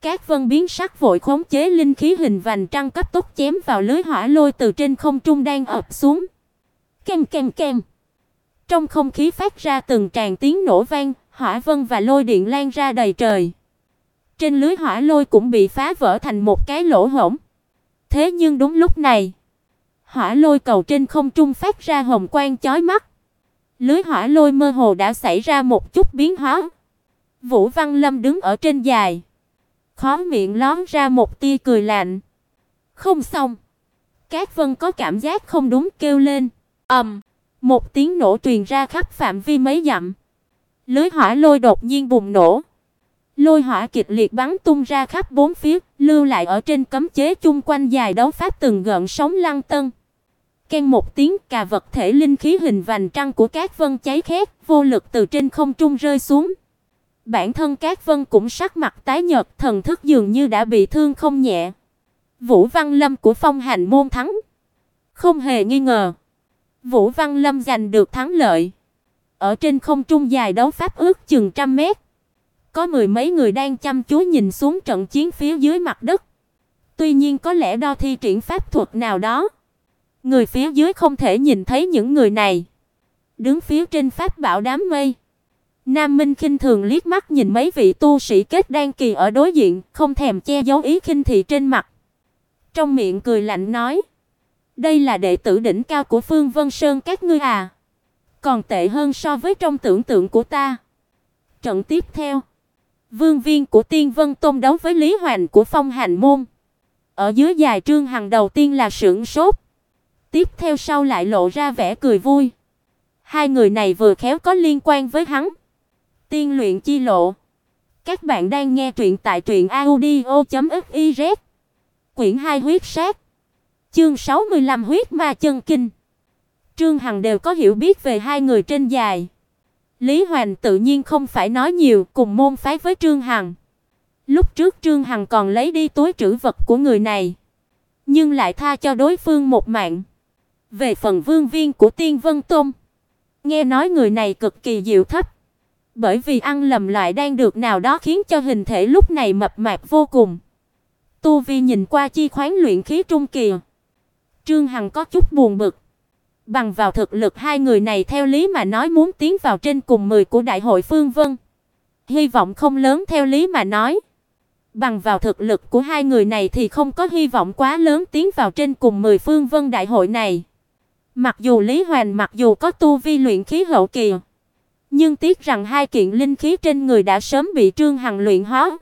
Cát Vân biến sắc vội khống chế linh khí hình vành trăng cấp tốc chém vào lưới hỏa lôi từ trên không trung đang ập xuống. Keng keng keng. Trong không khí phát ra từng tràng tiếng nổ vang, hỏa vân và lôi điện lan ra đầy trời. Trên lưới hỏa lôi cũng bị phá vỡ thành một cái lỗ hổng. Thế nhưng đúng lúc này, hỏa lôi cầu trên không trung phát ra hồng quang chói mắt. Lưới hỏa lôi mơ hồ đã xảy ra một chút biến hóa. Vũ Văn Lâm đứng ở trên dài, khóe miệng lóm ra một tia cười lạnh. Không xong. Cát Vân có cảm giác không đúng kêu lên. Một tiếng nổ truyền ra khắp phạm vi mấy dặm. Lưới hỏa lôi đột nhiên bùng nổ. Lôi hỏa kịch liệt bắn tung ra khắp bốn phía, lưu lại ở trên cấm chế chung quanh dài đấu pháp từng gợn sóng lăn tăn. Keng một tiếng, cả vật thể linh khí hình vành trăng của Cát Vân cháy khét, vô lực từ trên không trung rơi xuống. Bản thân Cát Vân cũng sắc mặt tái nhợt, thần thức dường như đã bị thương không nhẹ. Vũ Văn Lâm của Phong Hành môn thắng. Không hề nghi ngờ, Vũ Văn Lâm giành được thắng lợi. Ở trên không trung dài đấu pháp ước chừng 100 mét, có mười mấy người đang chăm chú nhìn xuống trận chiến phía dưới mặt đất. Tuy nhiên có lẽ do thi triển pháp thuật nào đó, người phía dưới không thể nhìn thấy những người này. Đứng phía trên pháp bảo đám mây, Nam Minh khinh thường liếc mắt nhìn mấy vị tu sĩ kết đan kỳ ở đối diện, không thèm che giấu ý khinh thị trên mặt. Trong miệng cười lạnh nói: "Đây là đệ tử đỉnh cao của Phương Vân Sơn các ngươi à? Còn tệ hơn so với trong tưởng tượng của ta." Trận tiếp theo, Vương Viên của Tiên Vân Tông đấu với Lý Hoành của Phong Hành môn. Ở dưới dài Trương Hằng đầu tiên là sửng sốt, tiếp theo sau lại lộ ra vẻ cười vui. Hai người này vừa khéo có liên quan với hắn. Tiên luyện chi lộ. Các bạn đang nghe truyện tại truyệnaudio.fiz. Quyển 2 huyết sát. Chương 65 huyết ma chân kinh. Trương Hằng đều có hiểu biết về hai người trên dài. Lý Hoành tự nhiên không phải nói nhiều, cùng môn phái với Trương Hằng. Lúc trước Trương Hằng còn lấy đi túi trữ vật của người này, nhưng lại tha cho đối phương một mạng. Về phần Vương Viên của Tiên Vân Tông, nghe nói người này cực kỳ diệu thấp, bởi vì ăn lầm loại đan dược nào đó khiến cho hình thể lúc này mập mạp vô cùng. Tu vi nhìn qua chi khoáng luyện khí trung kỳ. Trương Hằng có chút buồn bực. Bằng vào thực lực hai người này theo lý mà nói muốn tiến vào trên cùng 10 của đại hội Phương Vân, hy vọng không lớn theo lý mà nói. Bằng vào thực lực của hai người này thì không có hy vọng quá lớn tiến vào trên cùng 10 Phương Vân đại hội này. Mặc dù Lý Hoành mặc dù có tu vi luyện khí hậu kỳ, nhưng tiếc rằng hai kiện linh khí trên người đã sớm bị Trương Hằng luyện hóa.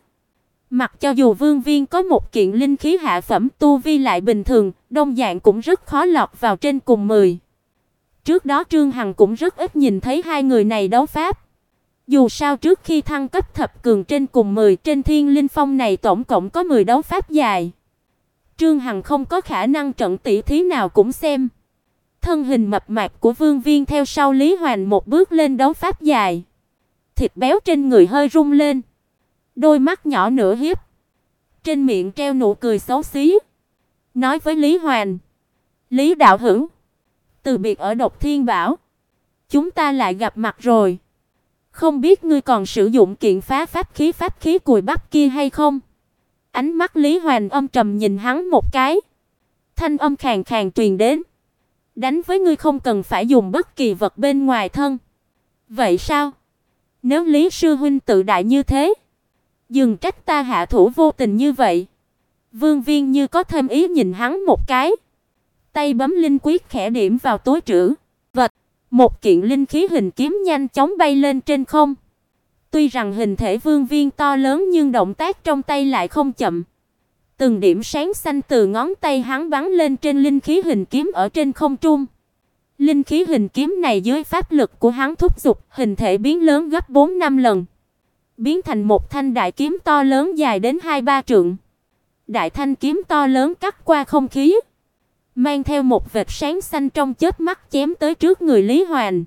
Mặc cho dù Vương Viên có một kiện linh khí hạ phẩm tu vi lại bình thường, đồng dạng cũng rất khó lọt vào trên cùng 10. Trước đó Trương Hằng cũng rất ít nhìn thấy hai người này đấu pháp. Dù sao trước khi thăng cấp thập cường trên cùng 10 trên Thiên Linh Phong này tổng cộng có 10 đấu pháp dài. Trương Hằng không có khả năng trận tỷ thí nào cũng xem. Thân hình mập mạp của Vương Viên theo sau Lý Hoành một bước lên đấu pháp dài. Thịt béo trên người hơi rung lên, đôi mắt nhỏ nửa hiếp, trên miệng treo nụ cười xấu xí, nói với Lý Hoành: "Lý đạo hữu, từ biệt ở Độc Thiên Bảo, chúng ta lại gặp mặt rồi. Không biết ngươi còn sử dụng kiện phá pháp khí cùi bắp kia hay không?" Ánh mắt Lý Hoành âm trầm nhìn hắn một cái. Thanh âm khàn khàn truyền đến: "Đánh với ngươi không cần phải dùng bất kỳ vật bên ngoài thân." "Vậy sao? Nếu Lý sư huynh tự đại như thế, đừng trách ta hạ thủ vô tình như vậy." Vương Viên như có thêm ý nhìn hắn một cái, tay bấm linh quyết khẽ điểm vào túi trữ vật. Một kiện linh khí hình kiếm nhanh chóng bay lên trên không. Tuy rằng hình thể Vương Viên to lớn nhưng động tác trong tay lại không chậm. Từng điểm sáng xanh từ ngón tay hắn bắn lên trên linh khí hình kiếm ở trên không trung. Linh khí hình kiếm này dưới pháp lực của hắn thúc giục, hình thể biến lớn gấp 4-5 lần, biến thành một thanh đại kiếm to lớn dài đến 2-3 trượng. Đại thanh kiếm to lớn cắt qua không khí, mang theo một vệt sáng xanh trong chớp mắt chém tới trước người Lý Hoành.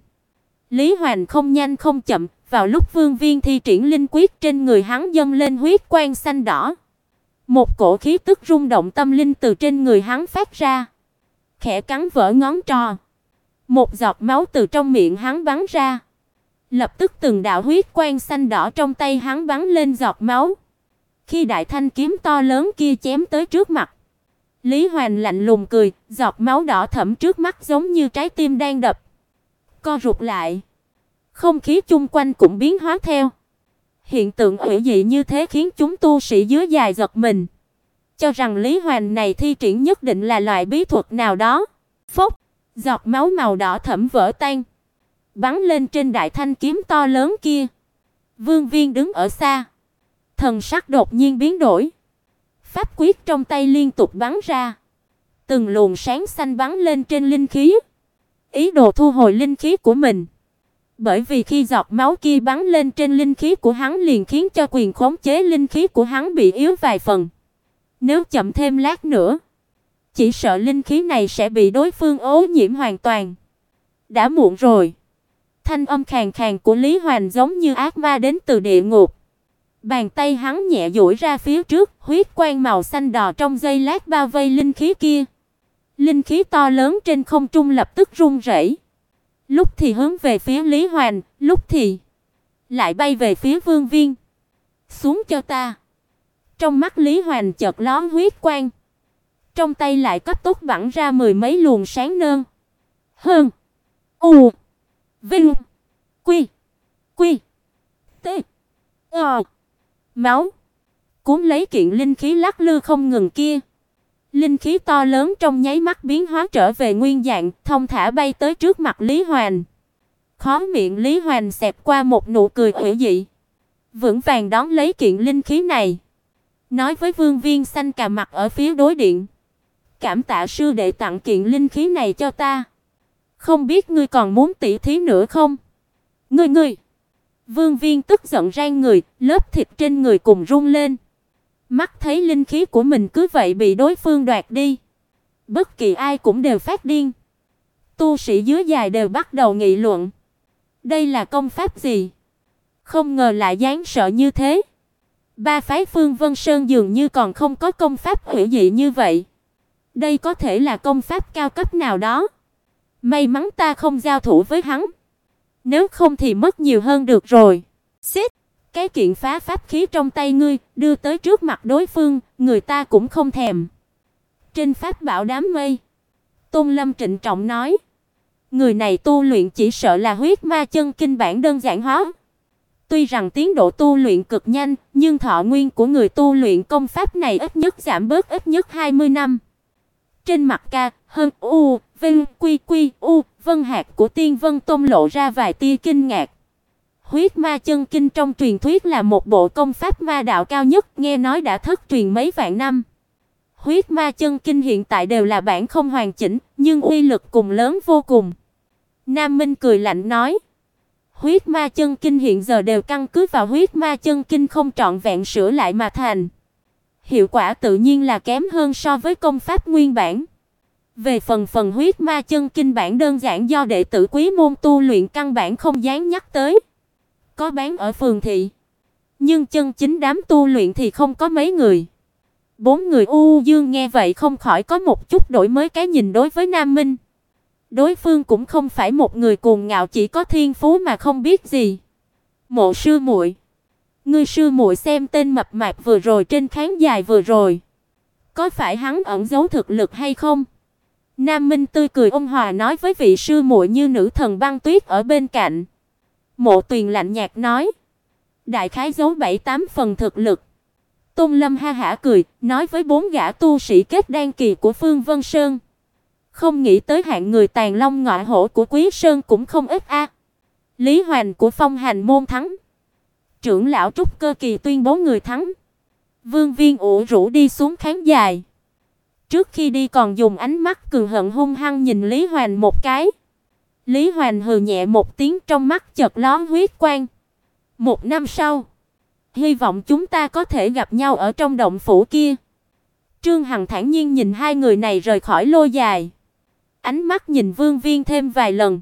Lý Hoành không nhanh không chậm, vào lúc Vương Viên thi triển linh quyết trên người hắn dâng lên huyết quang xanh đỏ. Một cổ khí tức rung động tâm linh từ trên người hắn phát ra, khẽ cắn vỡ ngón trò. Một giọt máu từ trong miệng hắn bắn ra. Lập tức từng đạo huyết quang xanh đỏ trong tay hắn bắn lên giọt máu, Khi đại thanh kiếm to lớn kia chém tới trước mặt, Lý Hoành lạnh lùng cười, giọt máu đỏ thẫm trước mắt giống như trái tim đang đập co rụt lại. Không khí chung quanh cũng biến hóa theo. Hiện tượng hủy dị như thế khiến chúng tu sĩ dưới dài giật mình, cho rằng Lý Hoành này thi triển nhất định là loại bí thuật nào đó. Phốc, giọt máu màu đỏ thẫm vỡ tan, bắn lên trên đại thanh kiếm to lớn kia. Vương Viên đứng ở xa, thần sắc đột nhiên biến đổi. Pháp quyết trong tay liên tục bắn ra, từng luồng sáng xanh bắn lên trên linh khí, ý đồ thu hồi linh khí của mình. Bởi vì khi giọt máu kia bắn lên trên linh khí của hắn liền khiến cho quyền khống chế linh khí của hắn bị yếu vài phần. Nếu chậm thêm lát nữa, chỉ sợ linh khí này sẽ bị đối phương ô nhiễm hoàn toàn. Đã muộn rồi. Thanh âm khàn khàn của Lý Hoành giống như ác ma đến từ địa ngục. Bàn tay hắn nhẹ duỗi ra phía trước, huyết quang màu xanh đỏ trong giây lát bao vây linh khí kia. Linh khí to lớn trên không trung lập tức rung rẩy. Lúc thì hướng về phía Lý Hoành, lúc thì lại bay về phía Vương Viên. Xuống cho ta. Trong mắt Lý Hoành chợt lóe huyết quang, trong tay lại cấp tốc bắn ra mười mấy luồng sáng nơn. Hơn. U. Vinh. Quy. Quy. T. Máu. Cuốn lấy kiện linh khí lắc lư không ngừng kia. Linh khí to lớn trong nháy mắt biến hóa trở về nguyên dạng, thông thả bay tới trước mặt Lý Hoành. Khóe miệng Lý Hoành xẹt qua một nụ cười hủy dị, vững vàng đón lấy kiện linh khí này, nói với Vương Viên xanh cà mặt ở phía đối diện: "Cảm tạ sư đệ tặng kiện linh khí này cho ta. Không biết ngươi còn muốn tỉ thí nữa không?" Ngươi. Vương Viên tức giận rang người, lớp thịt trên người cùng rung lên. Mắt thấy linh khí của mình cứ vậy bị đối phương đoạt đi, bất kỳ ai cũng đều phát điên. Tu sĩ dưới dài đều bắt đầu nghị luận. Đây là công pháp gì? Không ngờ lại đáng sợ như thế. Ba phái Phương Vân Sơn dường như còn không có công pháp hủy dị như vậy. Đây có thể là công pháp cao cấp nào đó. May mắn ta không giao thủ với hắn. Nếu không thì mất nhiều hơn được rồi. Xít, cái kiện phá pháp khí trong tay ngươi, đưa tới trước mặt đối phương, người ta cũng không thèm. Trên pháp bảo đám mây, Tôn Lâm trịnh trọng nói: người này tu luyện chỉ sợ là huyết ma chân kinh bản đơn giản hóa. Tuy rằng tiến độ tu luyện cực nhanh, nhưng thọ nguyên của người tu luyện công pháp này ít nhất giảm bớt ít nhất 20 năm. Trên mặt Ca, Hơn, U, Vinh, Quy, U, Vân Hạc của Tiên Vân Tông lộ ra vài tia kinh ngạc. Huyết ma chân kinh trong truyền thuyết là một bộ công pháp ma đạo cao nhất, nghe nói đã thất truyền mấy vạn năm. Huyết ma chân kinh hiện tại đều là bản không hoàn chỉnh, nhưng uy lực cùng lớn vô cùng. Nam Minh cười lạnh nói: huyết ma chân kinh hiện giờ đều căn cứ vào huyết ma chân kinh không trọn vẹn sửa lại mà thành. Hiệu quả tự nhiên là kém hơn so với công pháp nguyên bản. Về phần huyết ma chân kinh bản đơn giản do đệ tử quý môn tu luyện căn bản không dám nhắc tới. Có bán ở phường thị, nhưng chân chính đám tu luyện thì không có mấy người. Bốn người U Dương nghe vậy không khỏi có một chút đổi mới cái nhìn đối với Nam Minh. Đối phương cũng không phải một người cuồng ngạo chỉ có thiên phú mà không biết gì. Mộ sư muội, ngươi sư muội xem tên mập mạp vừa rồi trên khán đài vừa rồi, có phải hắn ẩn giấu thực lực hay không? Nam Minh tươi cười ôn hòa nói với vị sư muội như nữ thần băng tuyết ở bên cạnh. Mộ Tuyền lạnh nhạt nói: đại khái giấu 7-8 phần thực lực. Tôn Lâm ha hả cười, nói với bốn gã tu sĩ kết đan kỳ của Phương Vân Sơn: không nghĩ tới hạng người tàn long ngọa hổ của Quý Sơn cũng không ít a. Lý Hoành của Phong Hành môn thắng. Trưởng lão trúc cơ kỳ tuyên bố người thắng. Vương Viên ủ rũ đi xuống khán đài. Trước khi đi còn dùng ánh mắt cừu hận hung hăng nhìn Lý Hoành một cái. Lý Hoành hừ nhẹ một tiếng, trong mắt chợt lóe huyết quang. 1 năm sau, hy vọng chúng ta có thể gặp nhau ở trong động phủ kia. Trương Hằng thản nhiên nhìn hai người này rời khỏi lôi dài. Ánh mắt nhìn Vương Viên thêm vài lần.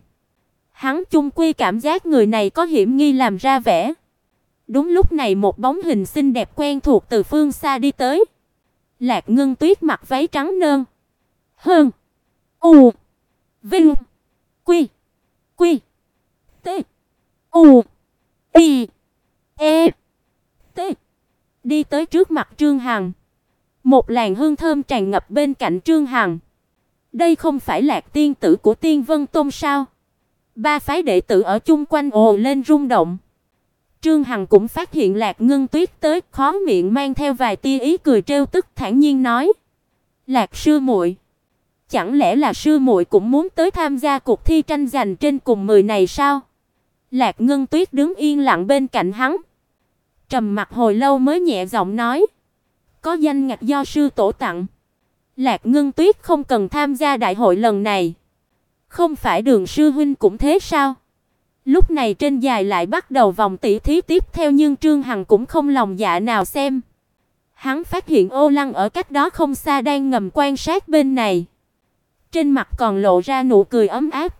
Hắn chung quy cảm giác người này có hiểm nghi làm ra vẻ. Đúng lúc này một bóng hình xinh đẹp quen thuộc từ phương xa đi tới. Lạc Ngân Tuyết mặc váy trắng nơn. Hơn. U. Vinh. Quy. T. U. Y. E. T. đi tới trước mặt Trương Hằng. Một làn hương thơm tràn ngập bên cạnh Trương Hằng. Đây không phải Lạc tiên tử của Tiên Vân Tông sao? Ba phái đệ tử ở chung quanh ồ lên rung động. Trương Hằng cũng phát hiện Lạc Ngân Tuyết tới, khóe miệng mang theo vài tia ý cười trêu tức, thản nhiên nói: "Lạc sư muội, chẳng lẽ là sư muội cũng muốn tới tham gia cuộc thi tranh giành trên cùng 10 này sao?" Lạc Ngân Tuyết đứng yên lặng bên cạnh hắn, trầm mặc hồi lâu mới nhẹ giọng nói: "Có danh ngạch do sư tổ tặng. Lạc Ngân Tuyết không cần tham gia đại hội lần này." "Không phải Đường sư huynh cũng thế sao?" Lúc này trên đài lại bắt đầu vòng tỷ thí tiếp theo, nhưng Trương Hằng cũng không lòng dạ nào xem. Hắn phát hiện Ô Lăng ở cách đó không xa đang ngầm quan sát bên này. Trên mặt còn lộ ra nụ cười ấm áp.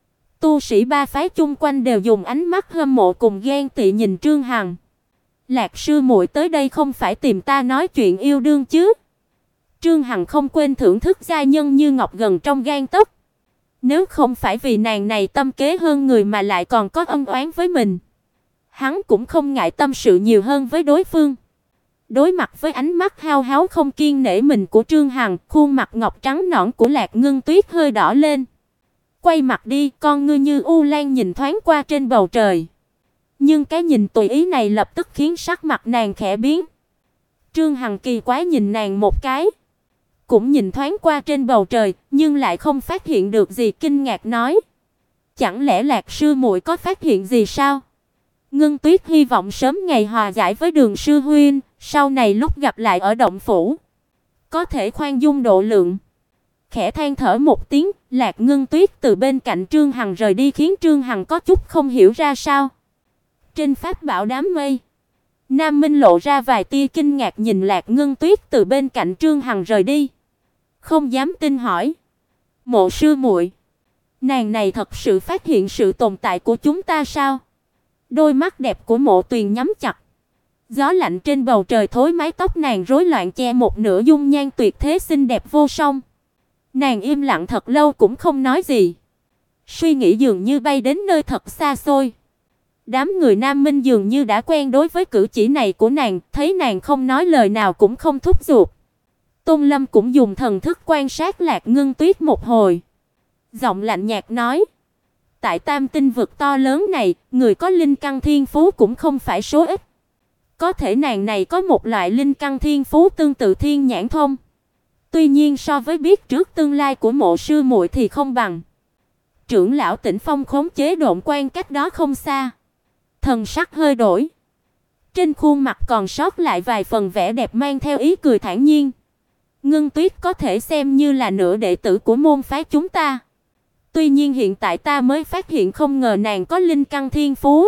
Tu sĩ ba phái chung quanh đều dùng ánh mắt hâm mộ cùng ghen tị nhìn Trương Hằng. "Lạc sư muội tới đây không phải tìm ta nói chuyện yêu đương chứ?" Trương Hằng không quên thưởng thức gia nhân như ngọc gần trong gang tấc. Nếu không phải vì nàng này tâm kế hơn người mà lại còn có ân oán với mình, hắn cũng không ngại tâm sự nhiều hơn với đối phương. Đối mặt với ánh mắt hao háo không kiêng nể mình của Trương Hằng, khuôn mặt ngọc trắng nõn của Lạc Ngân Tuyết hơi đỏ lên. Quay mặt đi, con ngươi như u lan nhìn thoáng qua trên bầu trời. Nhưng cái nhìn tùy ý này lập tức khiến sắc mặt nàng khẽ biến. Trương Hằng kỳ quái nhìn nàng một cái, cũng nhìn thoáng qua trên bầu trời, nhưng lại không phát hiện được gì, kinh ngạc nói: "Chẳng lẽ Lạc sư muội có phát hiện gì sao?" Ngân Tuyết hy vọng sớm ngày hòa giải với Đường sư huynh, sau này lúc gặp lại ở động phủ, có thể khoan dung độ lượng. Khẽ than thở một tiếng, Lạc Ngân Tuyết từ bên cạnh Trương Hằng rời đi, khiến Trương Hằng có chút không hiểu ra sao. Trên pháp bảo đám mây, Nam Minh lộ ra vài tia kinh ngạc nhìn Lạc Ngân Tuyết từ bên cạnh Trương Hằng rời đi, không dám tin hỏi: "Mộ sư muội, nàng này thật sự phát hiện sự tồn tại của chúng ta sao?" Đôi mắt đẹp của Mộ Tuyền nhắm chặt. Gió lạnh trên bầu trời thối mái tóc nàng rối loạn che một nửa dung nhan tuyệt thế xinh đẹp vô song. Nàng im lặng thật lâu cũng không nói gì. Suy nghĩ dường như bay đến nơi thật xa xôi. Đám người Nam Minh dường như đã quen đối với cử chỉ này của nàng, thấy nàng không nói lời nào cũng không thúc giục. Tôn Lâm cũng dùng thần thức quan sát Lạc Ngân Tuyết một hồi. Giọng lạnh nhạt nói: "Tại Tam Tinh vực to lớn này, người có linh căn thiên phú cũng không phải số ít. Có thể nàng này có một loại linh căn thiên phú tương tự thiên nhãn thông. Tuy nhiên so với biết trước tương lai của Mộ sư muội thì không bằng." Trưởng lão Tĩnh Phong khống chế độn quan cách đó không xa, thần sắc hơi đổi. Trên khuôn mặt còn sót lại vài phần vẻ đẹp mang theo ý cười thản nhiên. "Ngân Tuyết có thể xem như là nửa đệ tử của môn phái chúng ta. Tuy nhiên hiện tại ta mới phát hiện không ngờ nàng có linh căn thiên phú."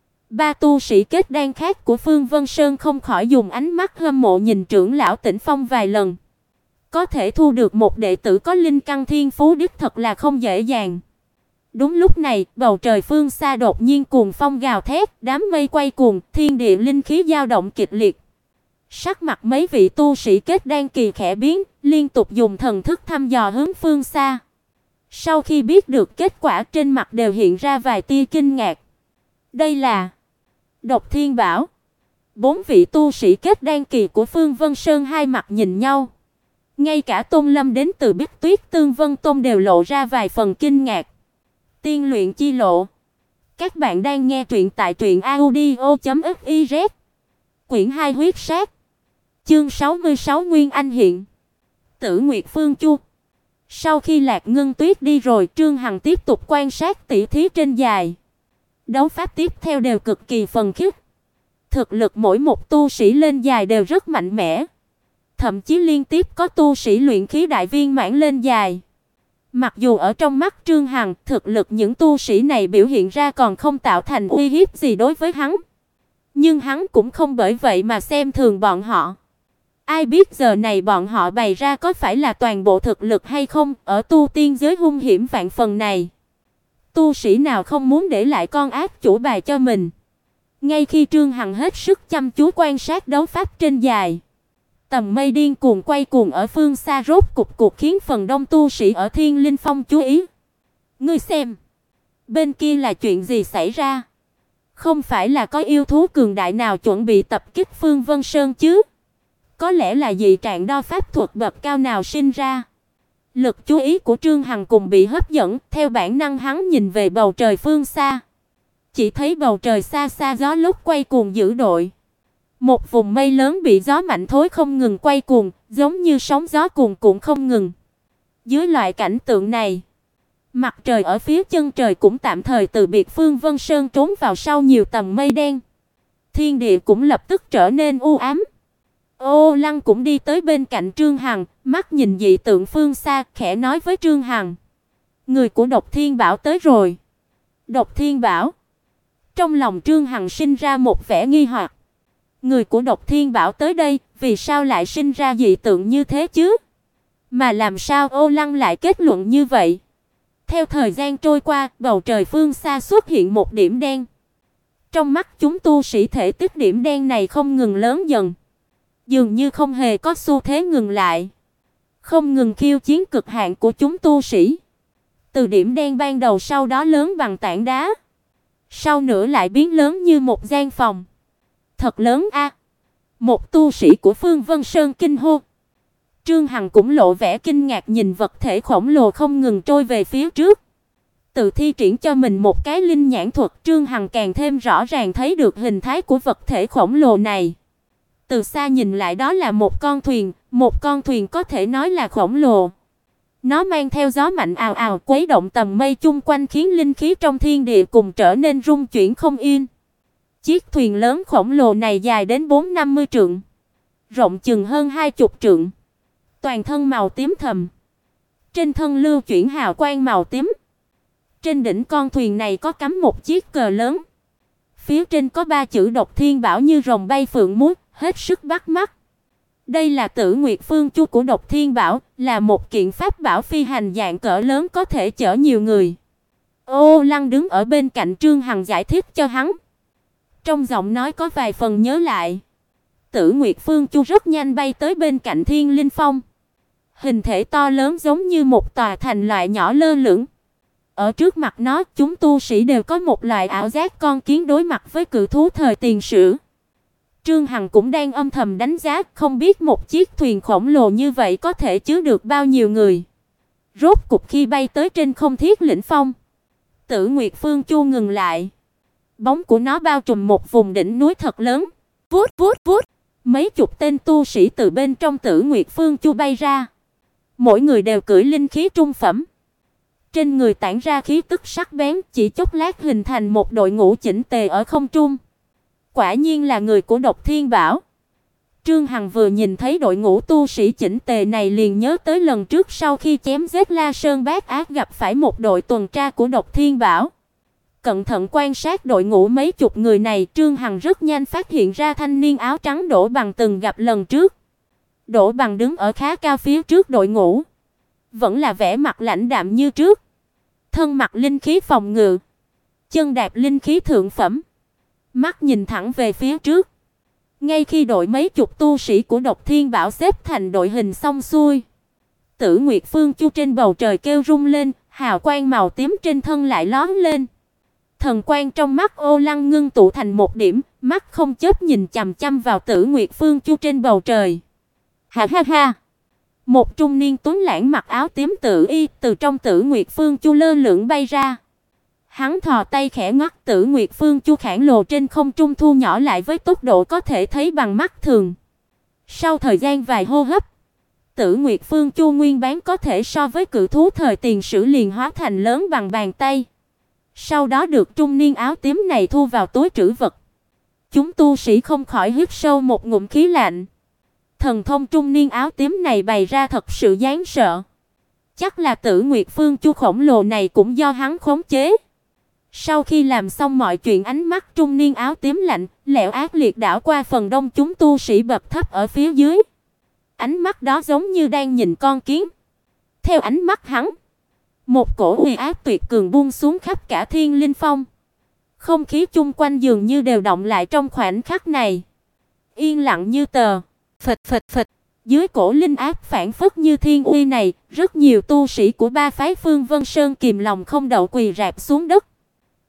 Ba tu sĩ kết đan khác của Phương Vân Sơn không khỏi dùng ánh mắt hâm mộ nhìn trưởng lão Tĩnh Phong vài lần. Có thể thu được một đệ tử có linh căn thiên phú đích thật là không dễ dàng. Đúng lúc này, bầu trời phương xa đột nhiên cuồng phong gào thét, đám mây quay cuồng, thiên địa linh khí dao động kịch liệt. Sắc mặt mấy vị tu sĩ kết đan kỳ khẽ biến, liên tục dùng thần thức thăm dò hướng phương xa. Sau khi biết được kết quả, trên mặt đều hiện ra vài tia kinh ngạc. Đây là Độc Thiên Bảo. Bốn vị tu sĩ kết đan kỳ của Phương Vân Sơn hai mặt nhìn nhau. Ngay cả Tôn Lâm đến từ Bích Tuyết Tương Vân Tông đều lộ ra vài phần kinh ngạc. Tiên luyện chi lộ. Các bạn đang nghe truyện tại truyệnaudio.fiz. Quyển 2 huyết sát. Chương 66 Nguyên Anh hiện. Tử Nguyệt Phương Chu. Sau khi Lạc Ngân Tuyết đi rồi, Trương Hằng tiếp tục quan sát tỷ thí trên đài. Đấu pháp tiếp theo đều cực kỳ phấn khích. Thực lực mỗi một tu sĩ lên đài đều rất mạnh mẽ. Thậm chí liên tiếp có tu sĩ luyện khí đại viên mãn lên đài. Mặc dù ở trong mắt Trương Hằng, thực lực những tu sĩ này biểu hiện ra còn không tạo thành uy hiếp gì đối với hắn, nhưng hắn cũng không bởi vậy mà xem thường bọn họ. Ai biết giờ này bọn họ bày ra có phải là toàn bộ thực lực hay không, ở tu tiên giới hung hiểm vạn phần này. Tu sĩ nào không muốn để lại con ác chủ bài cho mình. Ngay khi Trương Hằng hết sức chăm chú quan sát đấu pháp trên đài, tầm mây điên cuồng quay cuồng ở phương xa rốt cục khiến phần đông tu sĩ ở Thiên Linh Phong chú ý. Ngươi xem, bên kia là chuyện gì xảy ra? Không phải là có yêu thú cường đại nào chuẩn bị tập kích Phương Vân Sơn chứ? Có lẽ là dị trạng đo pháp thuật bậc cao nào sinh ra. Lực chú ý của Trương Hằng cùng bị hấp dẫn, theo bản năng hắn nhìn về bầu trời phương xa. Chỉ thấy bầu trời xa xa gió lúc quay cuồng dữ dội. Một vùng mây lớn bị gió mạnh thối không ngừng quay cuồng, giống như sóng gió cuồn cuộn không ngừng. Dưới loại cảnh tượng này, mặt trời ở phía chân trời cũng tạm thời từ biệt Phương Vân Sơn trốn vào sau nhiều tầng mây đen. Thiên địa cũng lập tức trở nên u ám. Ô Lăng cũng đi tới bên cạnh Trương Hằng, mắt nhìn dị tượng phương xa, khẽ nói với Trương Hằng: "Người của Độc Thiên Bảo tới rồi." Độc Thiên Bảo? Trong lòng Trương Hằng sinh ra một vẻ nghi hoặc. Người của Độc Thiên Bảo tới đây, vì sao lại sinh ra dị tượng như thế chứ? Mà làm sao Ô Lăng lại kết luận như vậy? Theo thời gian trôi qua, bầu trời phương xa xuất hiện một điểm đen. Trong mắt chúng tu sĩ thể tích điểm đen này không ngừng lớn dần, dường như không hề có xu thế ngừng lại, không ngừng khiêu chiến cực hạn của chúng tu sĩ. Từ điểm đen ban đầu sau đó lớn bằng tảng đá, sau nữa lại biến lớn như một gian phòng. Thật lớn a! Một tu sĩ của Phương Vân Sơn kinh hô. Trương Hằng cũng lộ vẻ kinh ngạc nhìn vật thể khổng lồ không ngừng trôi về phía trước. Tự thi triển cho mình một cái linh nhãn thuật, Trương Hằng càng thêm rõ ràng thấy được hình thái của vật thể khổng lồ này. Từ xa nhìn lại đó là một con thuyền có thể nói là khổng lồ. Nó mang theo gió mạnh ào ào quấy động tầng mây chung quanh, khiến linh khí trong thiên địa cùng trở nên rung chuyển không yên. Chiếc thuyền lớn khổng lồ này dài đến 4-50 trượng, rộng chừng hơn 20 trượng, toàn thân màu tím thẫm, trên thân lưu chuyển hào quang màu tím. Trên đỉnh con thuyền này có cắm một chiếc cờ lớn, phía trên có 3 chữ Độc Thiên Bảo như rồng bay phượng múa, hết sức bắt mắt. Đây là Tử Nguyệt Phương Chu của Độc Thiên Bảo, là một kiện pháp bảo phi hành dạng cỡ lớn có thể chở nhiều người. Ô Lăng đứng ở bên cạnh Trương Hằng giải thích cho hắn. Trong giọng nói có vài phần nhớ lại. Tử Nguyệt Phương Chu rất nhanh bay tới bên cạnh Thiên Linh Phong. Hình thể to lớn giống như một tòa thành loại nhỏ lơ lửng. Ở trước mặt nó, chúng tu sĩ đều có một loại ảo giác con kiến đối mặt với cự thú thời tiền sử. Trương Hằng cũng đang âm thầm đánh giá, không biết một chiếc thuyền khổng lồ như vậy có thể chứa được bao nhiêu người. Rốt cục khi bay tới trên không Thiết Lĩnh Phong, Tử Nguyệt Phương Chu ngừng lại. Bóng của nó bao trùm một vùng đỉnh núi thật lớn. Vút vút vút, mấy chục tên tu sĩ từ bên trong Tử Nguyệt Phương Chu bay ra. Mỗi người đều cưỡi linh khí trung phẩm. Trên người tản ra khí tức sắc bén, chỉ chốc lát hình thành một đội ngũ chỉnh tề ở không trung. Quả nhiên là người của Độc Thiên Bảo. Trương Hằng vừa nhìn thấy đội ngũ tu sĩ chỉnh tề này liền nhớ tới lần trước sau khi chém giết La Sơn Bát Ác gặp phải một đội tuần tra của Độc Thiên Bảo. Cẩn thận quan sát đội ngũ mấy chục người này, Trương Hằng rất nhanh phát hiện ra thanh niên áo trắng Đỗ Bằng từng gặp lần trước. Đỗ Bằng đứng ở khá cao phía trước đội ngũ, vẫn là vẻ mặt lãnh đạm như trước, thân mặc linh khí phòng ngự, chân đạp linh khí thượng phẩm, mắt nhìn thẳng về phía trước. Ngay khi đội mấy chục tu sĩ của Độc Thiên Bảo xếp thành đội hình xong xuôi, Tử Nguyệt Phương Chu trên bầu trời kêu rung lên, hào quang màu tím trên thân lại lóe lên. Thần quang trong mắt Ô Lăng ngưng tụ thành một điểm, mắt không chớp nhìn chằm chằm vào Tử Nguyệt Phương Chu trên bầu trời. Ha ha ha. Một trung niên tuấn lãng mặc áo tím tự y từ trong Tử Nguyệt Phương Chu lơ lửng bay ra. Hắn thò tay khẽ ngoắc Tử Nguyệt Phương Chu khổng lồ trên không trung thu nhỏ lại với tốc độ có thể thấy bằng mắt thường. Sau thời gian vài hô hấp, Tử Nguyệt Phương Chu nguyên bản có thể so với cự thú thời tiền sử liền hóa thành lớn bằng bàn tay. Sau đó được trung niên áo tím này thu vào túi trữ vật. Chúng tu sĩ không khỏi hít sâu một ngụm khí lạnh. Thần thông trung niên áo tím này bày ra thật sự đáng sợ. Chắc là Tử Nguyệt Phương Chu khổng lồ này cũng do hắn khống chế. Sau khi làm xong mọi chuyện, ánh mắt trung niên áo tím lạnh lẽo ác liệt đảo qua phần đông chúng tu sĩ bậc thấp ở phía dưới. Ánh mắt đó giống như đang nhìn con kiến. Theo ánh mắt hắn, một cổ uy áp tuyệt cường buông xuống khắp cả Thiên Linh Phong. Không khí chung quanh dường như đều động lại trong khoảnh khắc này. Yên lặng như tờ. Phịch phịch phịch. Dưới cổ linh áp phản phất như thiên uy này, rất nhiều tu sĩ của ba phái Phương Vân Sơn kìm lòng không đậu quỳ rạp xuống đất.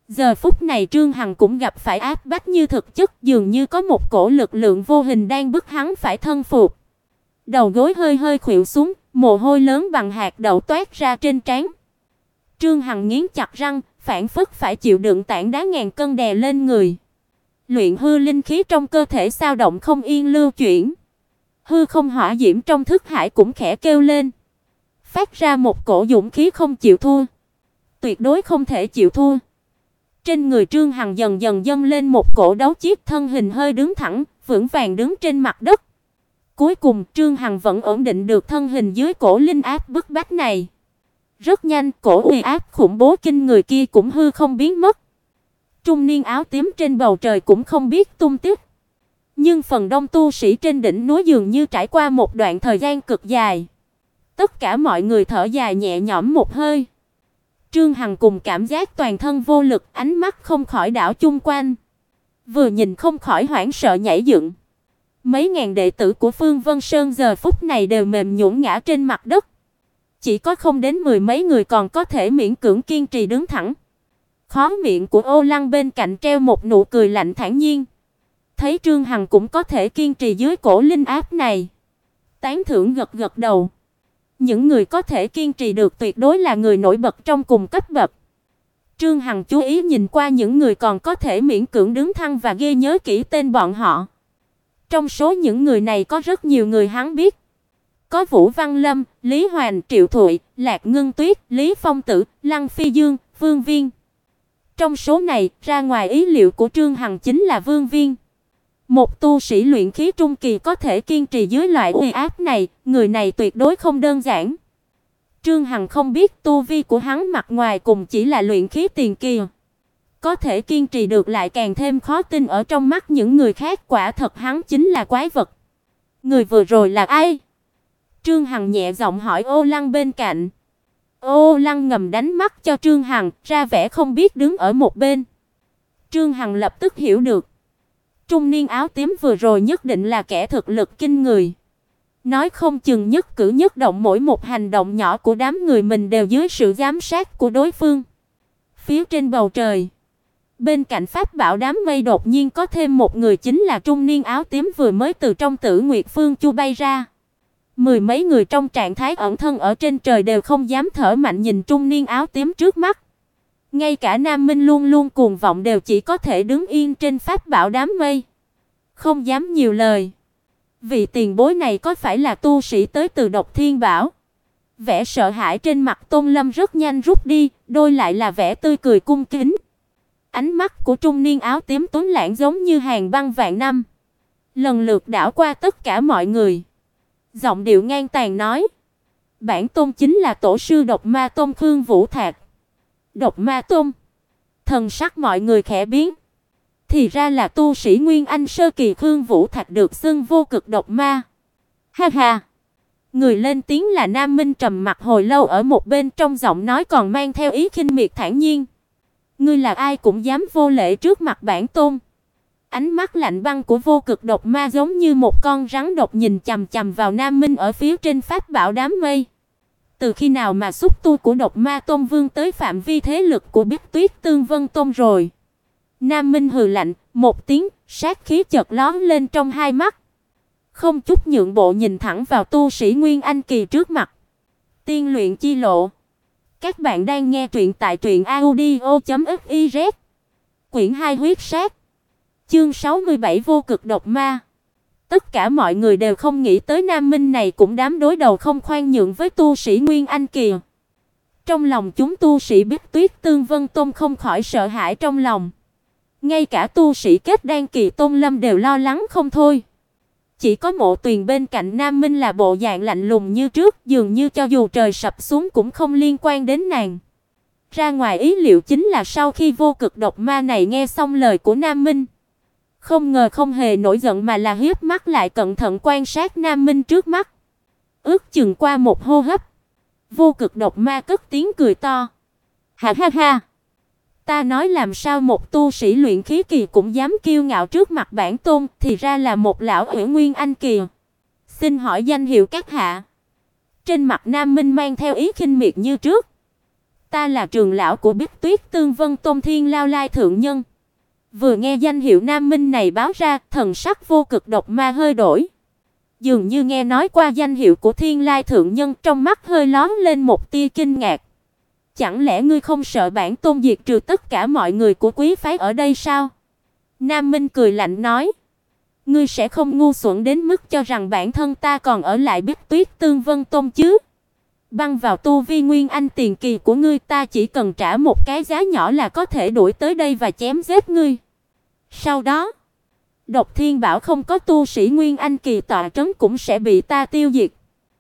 Giờ phút này Trương Hằng cũng gặp phải áp bách như thực chất, dường như có một cổ lực lượng vô hình đang bức hắn phải thân phục. Đầu gối hơi hơi khuỵu xuống, mồ hôi lớn bằng hạt đậu toát ra trên trán. Trương Hằng nghiến chặt răng, phảng phất phải chịu đựng tảng đá ngàn cân đè lên người. Luyện hư linh khí trong cơ thể sao động không yên lưu chuyển. Hư không hỏa diễm trong thức hải cũng khẽ kêu lên, phát ra một cổ dũng khí không chịu thua. Tuyệt đối không thể chịu thua. Trên người Trương Hằng dần dần dâng lên một cổ đấu chiếc, thân hình hơi đứng thẳng, vững vàng đứng trên mặt đất. Cuối cùng Trương Hằng vẫn ổn định được thân hình dưới cổ linh áp bức bách này. Rất nhanh, cổ uy áp khủng bố kinh người kia cũng hư không biến mất. Trung niên áo tím trên bầu trời cũng không biết tung tích. Nhưng phần đông tu sĩ trên đỉnh núi dường như trải qua một đoạn thời gian cực dài. Tất cả mọi người thở dài nhẹ nhõm một hơi. Trương Hằng cùng cảm giác toàn thân vô lực, ánh mắt không khỏi đảo chung quanh. Vừa nhìn không khỏi hoảng sợ nhảy dựng. Mấy ngàn đệ tử của Phương Vân Sơn giờ phút này đều mềm nhũn ngã trên mặt đất. Chỉ có không đến 10 mấy người còn có thể miễn cưỡng kiên trì đứng thẳng. Khóe miệng của Ô Lăng bên cạnh treo một nụ cười lạnh thản nhiên. Thấy Trương Hằng cũng có thể kiên trì dưới cổ linh áp này, tán thưởng gật gật đầu. Những người có thể kiên trì được tuyệt đối là người nổi bật trong cùng cấp bậc. Trương Hằng chú ý nhìn qua những người còn có thể miễn cưỡng đứng thẳng và ghi nhớ kỹ tên bọn họ. Trong số những người này có rất nhiều người hắn biết. Có Vũ Văn Lâm, Lý Hoành, Triệu Thụy, Lạc Ngân Tuyết, Lý Phong Tử, Lăng Phi Dương, Vương Viên. Trong số này, ra ngoài ý liệu của Trương Hằng chính là Vương Viên. Một tu sĩ luyện khí trung kỳ có thể kiên trì dưới loại uy áp này, người này tuyệt đối không đơn giản. Trương Hằng không biết tu vi của hắn mặt ngoài cùng chỉ là luyện khí tiền kỳ. Có thể kiên trì được lại càng thêm khó tin, ở trong mắt những người khác quả thật hắn chính là quái vật. Người vừa rồi là ai? Trương Hằng nhẹ giọng hỏi Ô Lăng bên cạnh. Ô Lăng ngầm đánh mắt cho Trương Hằng, ra vẻ không biết đứng ở một bên. Trương Hằng lập tức hiểu được. Trung niên áo tím vừa rồi nhất định là kẻ thực lực kinh người. Nói không chừng nhất cử nhất động mỗi một hành động nhỏ của đám người mình đều dưới sự giám sát của đối phương. Phía trên bầu trời, bên cạnh pháp bảo đám mây đột nhiên có thêm một người, chính là trung niên áo tím vừa mới từ trong Tử Nguyệt Phương Chu bay ra. Mười mấy người trong trạng thái ẩn thân ở trên trời đều không dám thở mạnh nhìn trung niên áo tím trước mắt. Ngay cả Nam Minh luôn luôn cuồng vọng đều chỉ có thể đứng yên trên pháp bảo đám mây, không dám nhiều lời. Vị tiền bối này có phải là tu sĩ tới từ Độc Thiên Bảo? Vẻ sợ hãi trên mặt Tôn Lâm rất nhanh rút đi, đôi lại là vẻ tươi cười cung kính. Ánh mắt của trung niên áo tím tuấn lãng giống như hàng băng vạn năm, lần lượt đảo qua tất cả mọi người. Giọng điệu ngang tàn nói: "Bản tôn chính là tổ sư Độc Ma Tôn Khương Vũ Thạc." Độc Ma Tôn? Thần sắc mọi người khẽ biến. Thì ra là tu sĩ Nguyên Anh sơ kỳ Khương Vũ Thạc được xưng vô cực độc ma. Ha ha. Người lên tiếng là Nam Minh trầm mặc hồi lâu ở một bên, trong giọng nói còn mang theo ý khinh miệt thản nhiên. Ngươi là ai cũng dám vô lễ trước mặt bản tôn? Ánh mắt lạnh băng của vô cực độc ma giống như một con rắn độc nhìn chằm chằm vào Nam Minh ở phía trên pháp bảo đám mây. Từ khi nào mà xúc tu của Độc Ma Tôn Vương tới phạm vi thế lực của Bích Tuyết Tương Vân Tôn rồi? Nam Minh hừ lạnh một tiếng, sát khí chợt lóe lên trong hai mắt. Không chút nhượng bộ nhìn thẳng vào tu sĩ Nguyên Anh kỳ trước mặt. Tiên luyện chi lộ. Các bạn đang nghe truyện tại truyệnaudio.fiz. Quyển 2 huyết sát. Chương 67 vô cực độc ma. Tất cả mọi người đều không nghĩ tới Nam Minh này cũng dám đối đầu không khoan nhượng với tu sĩ Nguyên Anh kỳ. Trong lòng chúng tu sĩ Bích Tuyết Tương Vân Tôn không khỏi sợ hãi trong lòng. Ngay cả tu sĩ kết đan kỳ Tôn Lâm đều lo lắng không thôi. Chỉ có Mộ Tuyền bên cạnh Nam Minh là bộ dạng lạnh lùng như trước, dường như cho dù trời sập xuống cũng không liên quan đến nàng. Ra ngoài ý liệu chính là sau khi vô cực độc ma này nghe xong lời của Nam Minh, không ngờ không hề nổi giận mà là hiếp mắt lại cẩn thận quan sát Nam Minh trước mắt. Ước chừng qua một hô hấp, vô cực độc ma cất tiếng cười to. Ha ha ha. Ta nói làm sao một tu sĩ luyện khí kỳ cũng dám kiêu ngạo trước mặt bản tôn, thì ra là một lão ủy Nguyên Anh kỳ. Xin hỏi danh hiệu các hạ? Trên mặt Nam Minh mang theo ý khinh miệt như trước. Ta là trưởng lão của Bích Tuyết Tương Vân Tôn Thiên Lao Lai thượng nhân. Vừa nghe danh hiệu Nam Minh này báo ra, thần sắc Vô Cực độc ma hơi đổi. Dường như nghe nói qua danh hiệu của Thiên Lai thượng nhân, trong mắt hơi lóe lên một tia kinh ngạc. Chẳng lẽ ngươi không sợ bản tôn diệt trừ tất cả mọi người của quý phái ở đây sao? Nam Minh cười lạnh nói. Ngươi sẽ không ngu xuẩn đến mức cho rằng bản thân ta còn ở lại Bích Tuyết Tương Vân Tôn chứ? Băng vào tu vi nguyên anh tiền kỳ của ngươi, ta chỉ cần trả một cái giá nhỏ là có thể đuổi tới đây và chém giết ngươi. Sau đó, Độc Thiên Bảo không có tu sĩ nguyên anh kỳ tọa trấn cũng sẽ bị ta tiêu diệt.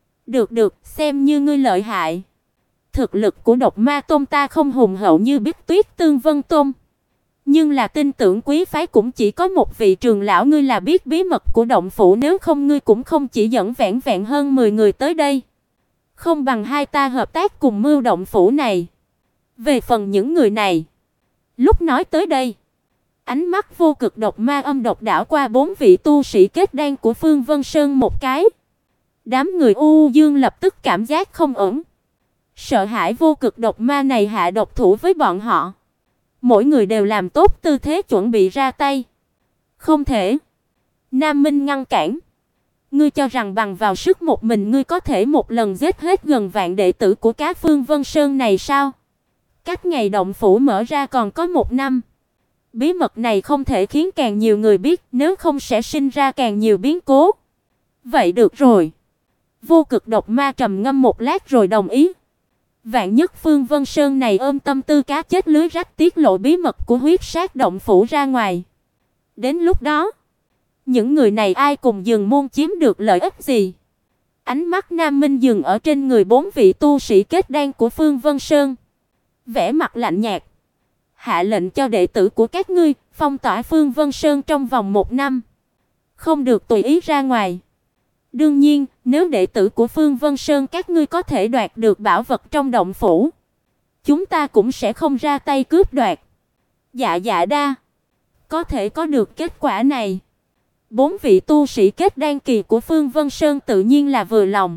Được, xem như ngươi lợi hại. Thực lực của Độc Ma Tôn ta không hùng hậu như Bích Tuyết Tương Vân Tôn, nhưng là tin tưởng quý phái cũng chỉ có một vị trưởng lão ngươi là biết bí mật của động phủ, nếu không ngươi cũng không chỉ dẫn vẹn vẹn hơn 10 người tới đây. Không bằng hai ta hợp tác cùng mưu động phủ này. Về phần những người này, lúc nói tới đây, ánh mắt Vô Cực độc ma âm độc đảo qua 4 vị tu sĩ kết đan của Phương Vân Sơn một cái. Đám người U Dương lập tức cảm giác không ổn. Sợ hãi Vô Cực độc ma này hạ độc thủ với bọn họ. Mỗi người đều làm tốt tư thế chuẩn bị ra tay. Không thể. Nam Minh ngăn cản. Ngươi cho rằng bằng vào sức một mình ngươi có thể một lần giết hết gần vạn đệ tử của cá Phương Vân Sơn này sao? Cách ngày động phủ mở ra còn có 1 năm. Bí mật này không thể khiến càng nhiều người biết, nếu không sẽ sinh ra càng nhiều biến cố. Vậy được rồi. Vô Cực độc ma trầm ngâm một lát rồi đồng ý. Vạn nhất Phương Vân Sơn này ôm tâm tư cá chết lưới rách tiết lộ bí mật của huyết sát động phủ ra ngoài. Đến lúc đó, những người này ai cùng dừng môn chiếm được lợi ích gì? Ánh mắt Nam Minh dừng ở trên người 4 vị tu sĩ kết đan của Phương Vân Sơn. Vẻ mặt lạnh nhạt. Hạ lệnh cho đệ tử của các ngươi phong tỏa Phương Vân Sơn trong vòng 1 năm. Không được tùy ý ra ngoài. Đương nhiên, nếu đệ tử của Phương Vân Sơn các ngươi có thể đoạt được bảo vật trong động phủ, chúng ta cũng sẽ không ra tay cướp đoạt. Dạ đa. Có thể có được kết quả này. 4 vị tu sĩ kết đan kỳ của Phương Vân Sơn tự nhiên là vừa lòng.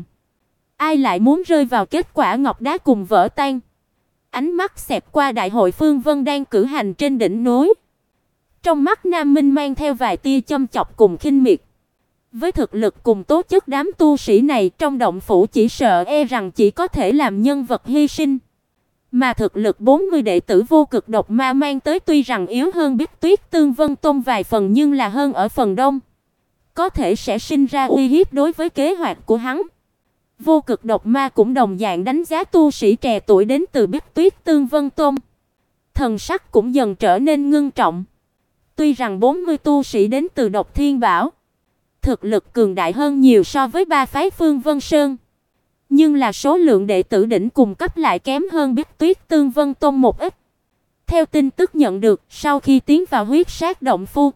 Ai lại muốn rơi vào kết quả ngọc đá cùng vỡ tan. Ánh mắt xẹt qua đại hội Phương Vân đang cử hành trên đỉnh núi. Trong mắt Nam Minh mang theo vài tia châm chọc cùng khinh miệt. Với thực lực cùng tố chất đám tu sĩ này trong động phủ chỉ sợ rằng chỉ có thể làm nhân vật hy sinh. Mà thực lực 40 đệ tử Vô Cực độc ma mang tới tuy rằng yếu hơn Bích Tuyết Tương Vân Tôn vài phần nhưng là hơn ở phần đông. Có thể sẽ sinh ra uy hiếp đối với kế hoạch của hắn. Vô Cực độc ma cũng đồng dạng đánh giá tu sĩ trẻ tuổi đến từ Bích Tuyết Tương Vân Tôn. Thần sắc cũng dần trở nên ngưng trọng. Tuy rằng 40 tu sĩ đến từ Độc Thiên Bảo, thực lực cường đại hơn nhiều so với ba phái Phương Vân Sơn, nhưng là số lượng đệ tử đỉnh cùng cấp lại kém hơn Bích Tuyết Tương Vân Tôn một ít. Theo tin tức nhận được, sau khi tiến vào huyết sát động phủ,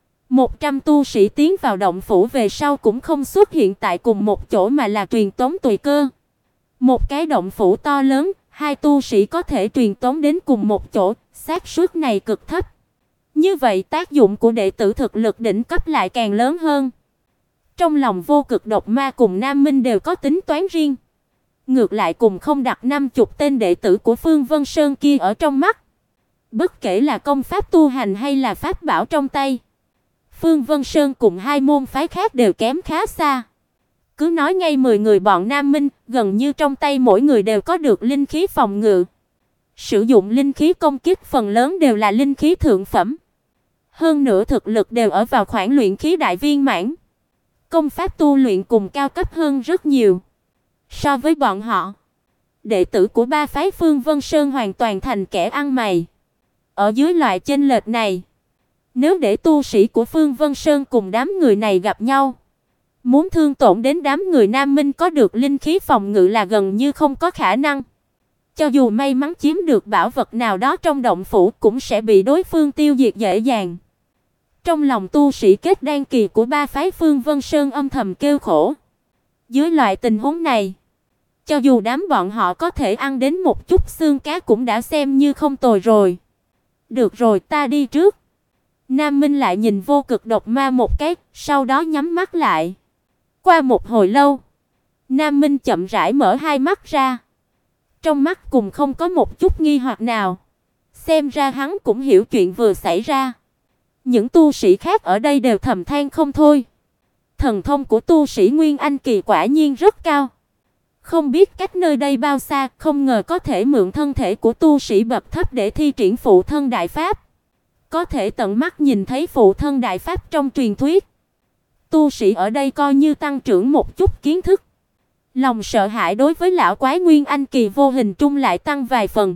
100 tu sĩ tiến vào động phủ về sau cũng không xuất hiện tại cùng một chỗ mà là truyền tống tùy cơ. Một cái động phủ to lớn, 2 tu sĩ có thể truyền tống đến cùng một chỗ, xác suất này cực thấp. Như vậy tác dụng của đệ tử thực lực đỉnh cấp lại càng lớn hơn. Trong lòng Vô Cực độc ma cùng Nam Minh đều có tính toán riêng. Ngược lại cùng không đặt 50 tên đệ tử của Phương Vân Sơn kia ở trong mắt. Bất kể là công pháp tu hành hay là pháp bảo trong tay, Phương Vân Sơn cùng 2 môn phái khác đều kém khá xa. Cứ nói ngay 10 người bọn Nam Minh, gần như trong tay mỗi người đều có được linh khí phòng ngự. Sử dụng linh khí công kích phần lớn đều là linh khí thượng phẩm. Hơn nữa thực lực đều ở vào khoảng luyện khí đại viên mãn. Công pháp tu luyện cùng cao cấp hơn rất nhiều. So với bọn họ, đệ tử của ba phái Phương Vân Sơn hoàn toàn thành kẻ ăn mày. Ở dưới loại chênh lệch này, nếu để tu sĩ của Phương Vân Sơn cùng đám người này gặp nhau, muốn thương tổn đến đám người Nam Minh có được linh khí phòng ngự là gần như không có khả năng. Cho dù may mắn chiếm được bảo vật nào đó trong động phủ cũng sẽ bị đối phương tiêu diệt dễ dàng. Trong lòng tu sĩ kết đan kỳ của ba phái Phương Vân Sơn âm thầm kêu khổ. Dưới loại tình huống này, cho dù đám bọn họ có thể ăn đến một chút xương cá cũng đã xem như không tồi rồi. Được rồi, ta đi trước. Nam Minh lại nhìn Vô Cực độc ma một cái, sau đó nhắm mắt lại. Qua một hồi lâu, Nam Minh chậm rãi mở hai mắt ra. Trong mắt cùng không có một chút nghi hoặc nào. Xem ra hắn cũng hiểu chuyện vừa xảy ra. Những tu sĩ khác ở đây đều thầm than không thôi. Thần thông của tu sĩ Nguyên Anh kỳ quả nhiên rất cao. Không biết cách nơi đây bao xa, không ngờ có thể mượn thân thể của tu sĩ bậc thấp để thi triển phụ thân đại pháp. Có thể tận mắt nhìn thấy phụ thân đại pháp trong truyền thuyết. Tu sĩ ở đây coi như tăng trưởng một chút kiến thức. Lòng sợ hãi đối với lão quái Nguyên Anh kỳ vô hình trung lại tăng vài phần.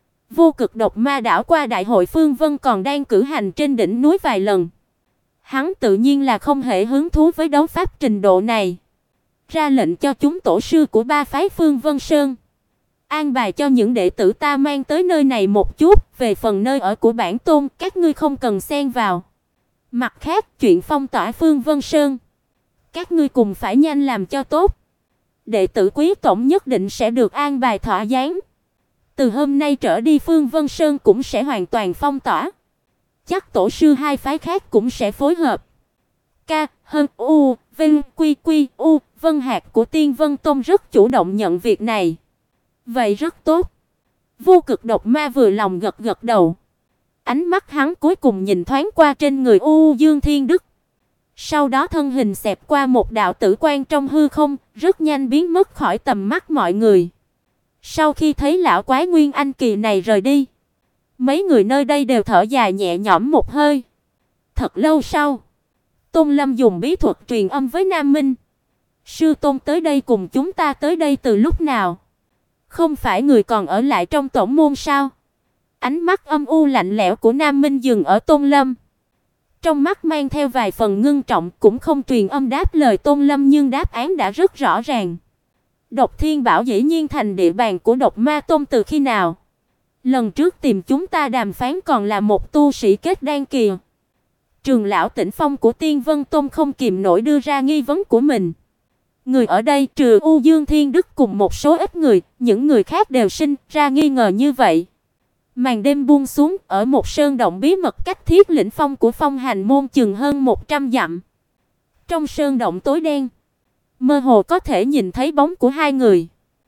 Vô Cực Độc Ma đảo qua đại hội Phương Vân còn đang cử hành trên đỉnh núi vài lần. Hắn tự nhiên là không hề hứng thú với đấu pháp trình độ này. Ra lệnh cho chúng tổ sư của ba phái Phương Vân Sơn an bài cho những đệ tử ta mang tới nơi này một chút, về phần nơi ở của bản tôn, các ngươi không cần xen vào. Mặt khác, chuyện phong tỏa Phương Vân Sơn, các ngươi cùng phải nhanh làm cho tốt. Đệ tử quý tổng nhất định sẽ được an bài thỏa đáng. Từ hôm nay trở đi Phương Vân Sơn cũng sẽ hoàn toàn phong tỏa. Chắc tổ sư hai phái khác cũng sẽ phối hợp. K, Hân, U, Vinh, Quy, Quy, U, Vân Hạc của Tiên Vân Tông rất chủ động nhận việc này. Vậy rất tốt. Vô Cực Độc Ma vừa lòng gật gật đầu. Ánh mắt hắn cuối cùng nhìn thoáng qua trên người U Dương Thiên Đức. Sau đó thân hình xẹt qua một đạo tử quang trong hư không, rất nhanh biến mất khỏi tầm mắt mọi người. Sau khi thấy lão quái Nguyên Anh kỳ này rời đi, mấy người nơi đây đều thở dài nhẹ nhõm một hơi. Thật lâu sau, Tôn Lâm dùng bí thuật truyền âm với Nam Minh. Sư tôn tới đây cùng chúng ta tới đây từ lúc nào? Không phải người còn ở lại trong tổng môn sao? Ánh mắt âm u lạnh lẽo của Nam Minh dừng ở Tôn Lâm. Trong mắt mang theo vài phần ngưng trọng, cũng không truyền âm đáp lời Tôn Lâm nhưng đáp án đã rất rõ ràng. Độc Thiên Bảo dĩ nhiên thành địa bàn của Độc Ma Tông từ khi nào? Lần trước tìm chúng ta đàm phán còn là một tu sĩ kết đan kỳ. Trường lão Tĩnh Phong của Tiên Vân Tông không kìm nổi đưa ra nghi vấn của mình. Người ở đây trừ U Dương Thiên Đức cùng một số ít người, những người khác đều sinh ra nghi ngờ như vậy. Màn đêm buông xuống, ở một sơn động bí mật cách Thiết Lĩnh Phong của Phong Hành môn chừng hơn 100 dặm. Trong sơn động tối đen, mơ hồ có thể nhìn thấy bóng của hai người.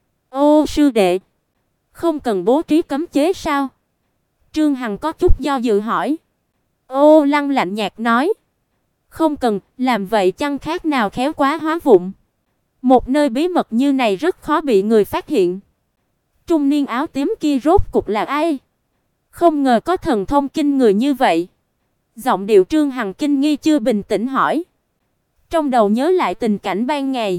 Ô sư đệ, không cần bố trí cấm chế sao? Trương Hằng có chút do dự hỏi. Ô Lăng lạnh nhạt nói. Không cần, làm vậy chẳng khác nào khéo quá hóa vụng. Một nơi bí mật như này rất khó bị người phát hiện. Trung niên áo tím kia rốt cục là ai? Không ngờ có thần thông kinh người như vậy. Giọng điệu Trương Hằng kinh nghi chưa bình tĩnh hỏi. Trong đầu nhớ lại tình cảnh ban ngày.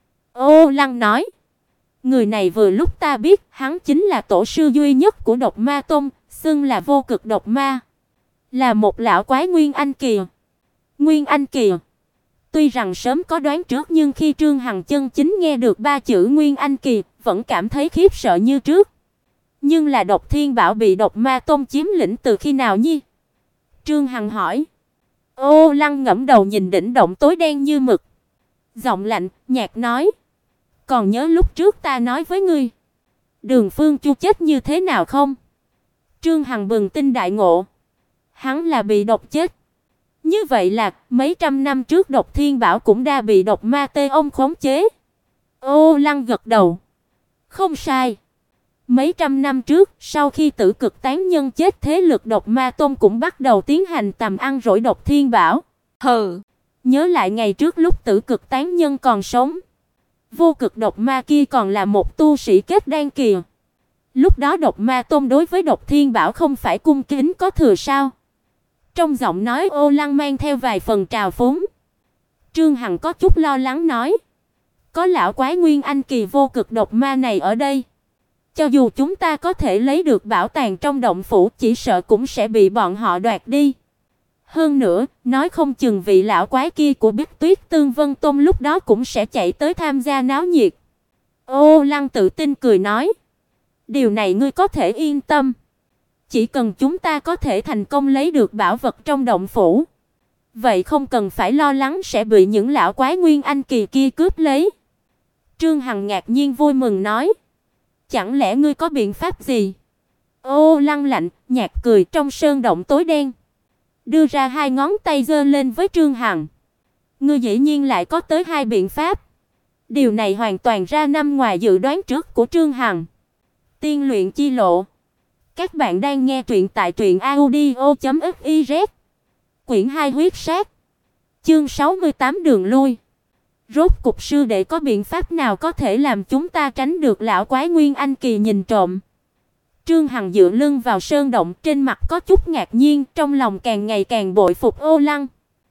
Ô Lăng nói. Người này vừa lúc ta biết, hắn chính là tổ sư duy nhất của Độc Ma Tông, xưng là Vô Cực Độc Ma. Là một lão quái Nguyên Anh kỳ. Nguyên Anh kỳ. Tuy rằng sớm có đoán trước nhưng khi Trương Hằng chân chính nghe được ba chữ Nguyên Anh kỳ, vẫn cảm thấy khiếp sợ như trước. Nhưng là Độc Thiên Bảo bị Độc Ma Tông chiếm lĩnh từ khi nào nhi? Trương Hằng hỏi. Ô Lăng ngẩng đầu nhìn đỉnh động tối đen như mực. Giọng lạnh, nhạt nói. Còn nhớ lúc trước ta nói với ngươi, Đường Phương Chu chết như thế nào không? Trương Hằng bừng tỉnh đại ngộ. Hắn là bị độc chết. Như vậy là mấy trăm năm trước Độc Thiên Bảo cũng đã bị độc ma tê ông khống chế. Ô Lăng gật đầu. Không sai. Mấy trăm năm trước, sau khi Tử Cực tán nhân chết, thế lực Độc Ma Tông cũng bắt đầu tiến hành tầm ăn rỗi Độc Thiên Bảo. Hừ, nhớ lại ngày trước lúc Tử Cực tán nhân còn sống, Vô Cực Độc Ma kia còn là một tu sĩ kết đan kỳ. Lúc đó Độc Ma Tông đối với Độc Thiên Bảo không phải cung kính có thừa sao? Trong giọng nói Ô Lăng mang theo vài phần trào phúng. Trương Hằng có chút lo lắng nói, có lão quái Nguyên Anh kỳ Vô Cực Độc Ma này ở đây, cho dù chúng ta có thể lấy được bảo tàng trong động phủ, chỉ sợ cũng sẽ bị bọn họ đoạt đi. Hơn nữa, nói không chừng vị lão quái kia của Bích Tuyết Tương Vân Tông lúc đó cũng sẽ chạy tới tham gia náo nhiệt. Ô Lăng tự tin cười nói, điều này ngươi có thể yên tâm. Chỉ cần chúng ta có thể thành công lấy được bảo vật trong động phủ, vậy không cần phải lo lắng sẽ bị những lão quái Nguyên Anh kỳ kia cướp lấy. Trương Hằng ngạc nhiên vui mừng nói, chẳng lẽ ngươi có biện pháp gì? Ô Lăng lạnh, nhạt cười trong sơn động tối đen, đưa ra hai ngón tay giơ lên với Trương Hằng. Ngươi dĩ nhiên lại có tới hai biện pháp. Điều này hoàn toàn ra nằm ngoài dự đoán trước của Trương Hằng. Tiên luyện chi lộ. Các bạn đang nghe truyện tại truyệnaudio.fiz. Quyển 2 huyết sát. Chương 68 đường lui. Rốt cục sư đệ có biện pháp nào có thể làm chúng ta tránh được lão quái Nguyên Anh kỳ nhìn trộm? Trương Hằng dựa lưng vào sơn động, trên mặt có chút ngạc nhiên, trong lòng càng ngày càng bội phục Ô Lăng.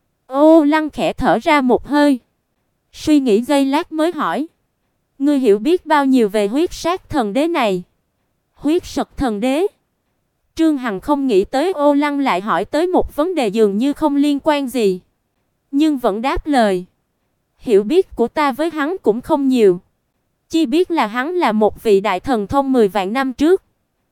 Ô Lăng khẽ thở ra một hơi, suy nghĩ giây lát mới hỏi: "Ngươi hiểu biết bao nhiêu về huyết sát thần đế này?" Huyết sật thần đế? Trương Hằng không nghĩ tới Ô Lăng lại hỏi tới một vấn đề dường như không liên quan gì, nhưng vẫn đáp lời: "Hiểu biết của ta với hắn cũng không nhiều, chỉ biết là hắn là một vị đại thần thông 10 vạn năm trước,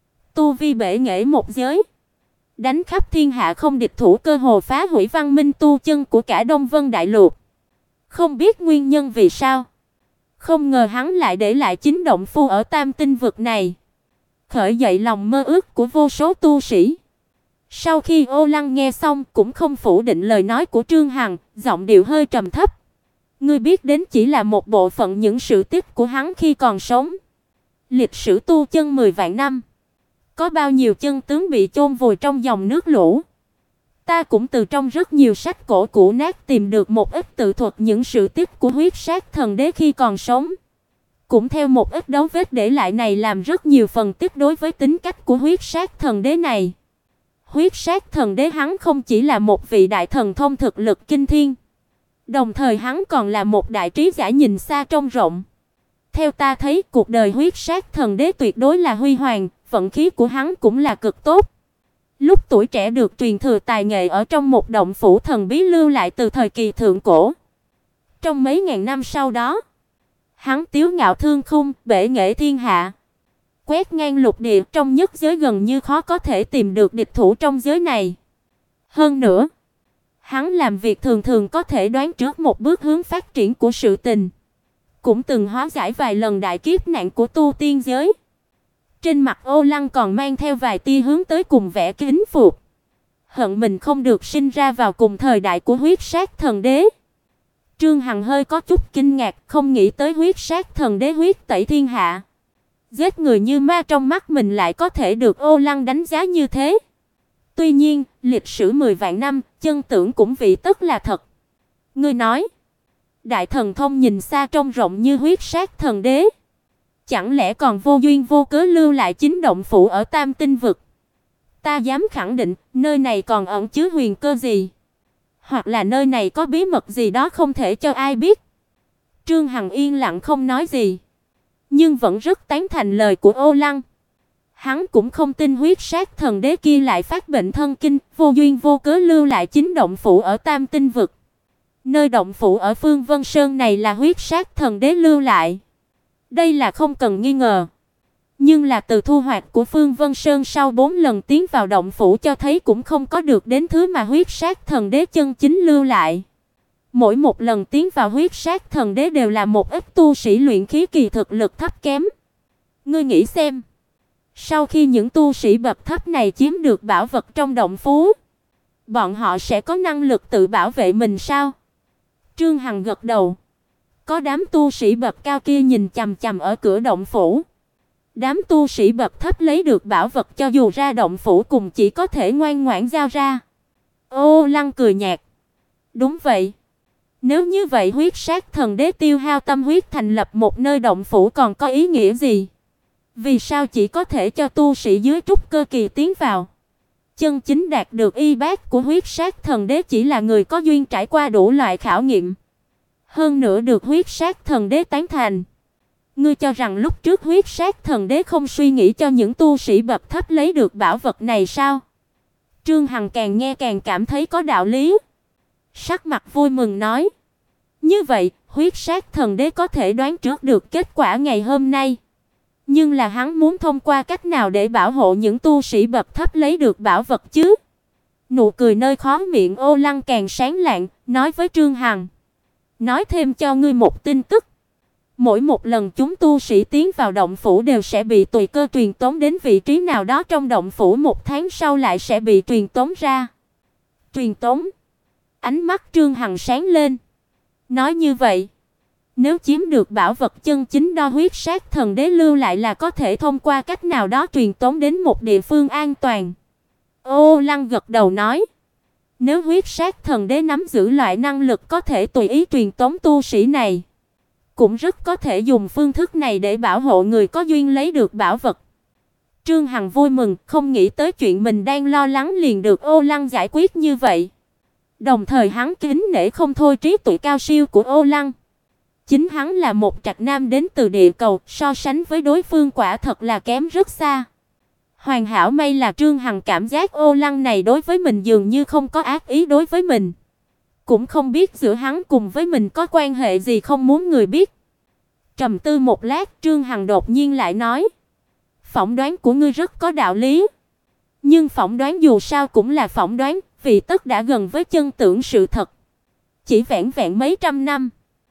tu vi bể nghệ một giới, đánh khắp thiên hạ không địch thủ, cơ hồ phá hủy văn minh tu chân của cả Đông Vân đại lục. Không biết nguyên nhân vì sao, không ngờ hắn lại để lại chính động phu ở Tam Tinh vực này, khởi dậy lòng mơ ước của vô số tu sĩ." Sau khi Ô Lăng nghe xong cũng không phủ định lời nói của Trương Hằng, giọng điệu hơi trầm thấp: "Ngươi biết đến chỉ là một bộ phận những sự tích của hắn khi còn sống. Lịch sử tu chân 10 vạn năm, có bao nhiêu chân tướng bị chôn vùi trong dòng nước lũ. Ta cũng từ trong rất nhiều sách cổ cũ nát tìm được một ít tự thuật những sự tích của huyết sát thần đế khi còn sống. Cũng theo một ít dấu vết để lại này làm rất nhiều phân tích đối với tính cách của huyết sát thần đế này. Huyết sát thần đế hắn không chỉ là một vị đại thần thông thực lực kinh thiên, đồng thời hắn còn là một đại trí giả nhìn xa trông rộng. Theo ta thấy, cuộc đời huyết sát thần đế tuyệt đối là huy hoàng, vận khí của hắn cũng là cực tốt. Lúc tuổi trẻ được truyền thừa tài nghệ ở trong một động phủ thần bí lưu lại từ thời kỳ thượng cổ. Trong mấy ngàn năm sau đó, hắn tiếu ngạo thương khung, bể nghệ thiên hạ, quét ngang lục địa, trong nhất giới gần như khó có thể tìm được địch thủ trong giới này. Hơn nữa, hắn làm việc thường thường có thể đoán trước một bước hướng phát triển của sự tình, cũng từng hóa giải vài lần đại kiếp nạn của tu tiên giới. Trên mặt Ô Lăng còn mang theo vài tia hướng tới cùng vẻ kính phục, hận mình không được sinh ra vào cùng thời đại của huyết sát thần đế. Trương Hằng hơi có chút kinh ngạc, không nghĩ tới huyết sát thần đế huyết tẩy thiên hạ, giết người như ma, trong mắt mình lại có thể được Ô Lăng đánh giá như thế. Tuy nhiên, lịch sử 10 vạn năm, chân tưởng cũng vị tất là thật. Ngươi nói, đại thần thông nhìn xa trông rộng như huyết sát thần đế, chẳng lẽ còn vô duyên vô cớ lưu lại chính động phủ ở Tam Tinh vực? Ta dám khẳng định, nơi này còn ẩn chứa huyền cơ gì, hoặc là nơi này có bí mật gì đó không thể cho ai biết. Trương Hằng yên lặng không nói gì, nhưng vẫn rất tán thành lời của Ô Lăng. Hắn cũng không tin huyết sát thần đế kia lại phát bệnh thân kinh, vô duyên vô cớ lưu lại chính động phủ ở Tam Tinh vực. Nơi động phủ ở Phương Vân Sơn này là huyết sát thần đế lưu lại, đây là không cần nghi ngờ. Nhưng là từ thu hoạch của Phương Vân Sơn sau 4 lần tiến vào động phủ cho thấy cũng không có được đến thứ mà huyết sát thần đế chân chính lưu lại. Mỗi một lần tiến vào huyết sát thần đế đều là một ít tu sĩ luyện khí kỳ thực lực thấp kém. Ngươi nghĩ xem, sau khi những tu sĩ bậc thấp này chiếm được bảo vật trong động phủ, bọn họ sẽ có năng lực tự bảo vệ mình sao? Trương Hằng gật đầu. Có đám tu sĩ bậc cao kia nhìn chằm chằm ở cửa động phủ. Đám tu sĩ bậc thấp lấy được bảo vật cho dù ra động phủ cùng chỉ có thể ngoan ngoãn giao ra. Ô Lăng cười nhạt. Đúng vậy. Nếu như vậy huyết sát thần đế tiêu hao tâm huyết thành lập một nơi động phủ còn có ý nghĩa gì? Vì sao chỉ có thể cho tu sĩ dưới trúc cơ kỳ tiến vào? Chân chính đạt được y bát của huyết sát thần đế chỉ là người có duyên trải qua đủ loại khảo nghiệm, hơn nữa được huyết sát thần đế tán thành. Ngươi cho rằng lúc trước huyết sát thần đế không suy nghĩ cho những tu sĩ bậc thấp lấy được bảo vật này sao? Trương Hằng càng nghe càng cảm thấy có đạo lý, sắc mặt vui mừng nói: "Như vậy, huyết sát thần đế có thể đoán trước được kết quả ngày hôm nay. Nhưng là hắn muốn thông qua cách nào để bảo hộ những tu sĩ bậc thấp lấy được bảo vật chứ?" Nụ cười nơi khóe miệng Ô Lăng càng sáng lạng, nói với Trương Hằng: "Nói thêm cho ngươi một tin tức. Mỗi một lần chúng tu sĩ tiến vào động phủ đều sẽ bị tùy cơ truyền tống đến vị trí nào đó trong động phủ, 1 tháng sau lại sẽ bị truyền tống ra." Truyền tống? Ánh mắt Trương Hằng sáng lên. Nói như vậy, Nếu chiếm được bảo vật chân chính do huyết sát thần đế lưu lại là có thể thông qua cách nào đó truyền tống đến một địa phương an toàn. Ô Lăng gật đầu nói, nếu huyết sát thần đế nắm giữ loại năng lực có thể tùy ý truyền tống tu sĩ này, cũng rất có thể dùng phương thức này để bảo hộ người có duyên lấy được bảo vật. Trương Hằng vui mừng, không nghĩ tới chuyện mình đang lo lắng liền được Ô Lăng giải quyết như vậy. Đồng thời hắn kính nể không thôi trí tuệ cao siêu của Ô Lăng. Chính hắn là một trạch nam đến từ địa cầu, so sánh với đối phương quả thật là kém rất xa. Hoàn hảo may là Trương Hằng cảm giác Ô Lăng này đối với mình dường như không có ác ý đối với mình. Cũng không biết giữa hắn cùng với mình có quan hệ gì không muốn người biết. Trầm tư một lát, Trương Hằng đột nhiên lại nói, phỏng đoán của ngươi rất có đạo lý. Nhưng phỏng đoán dù sao cũng là phỏng đoán, vì tất đã gần với chân tưởng sự thật. Chỉ vẻn vẹn mấy trăm năm,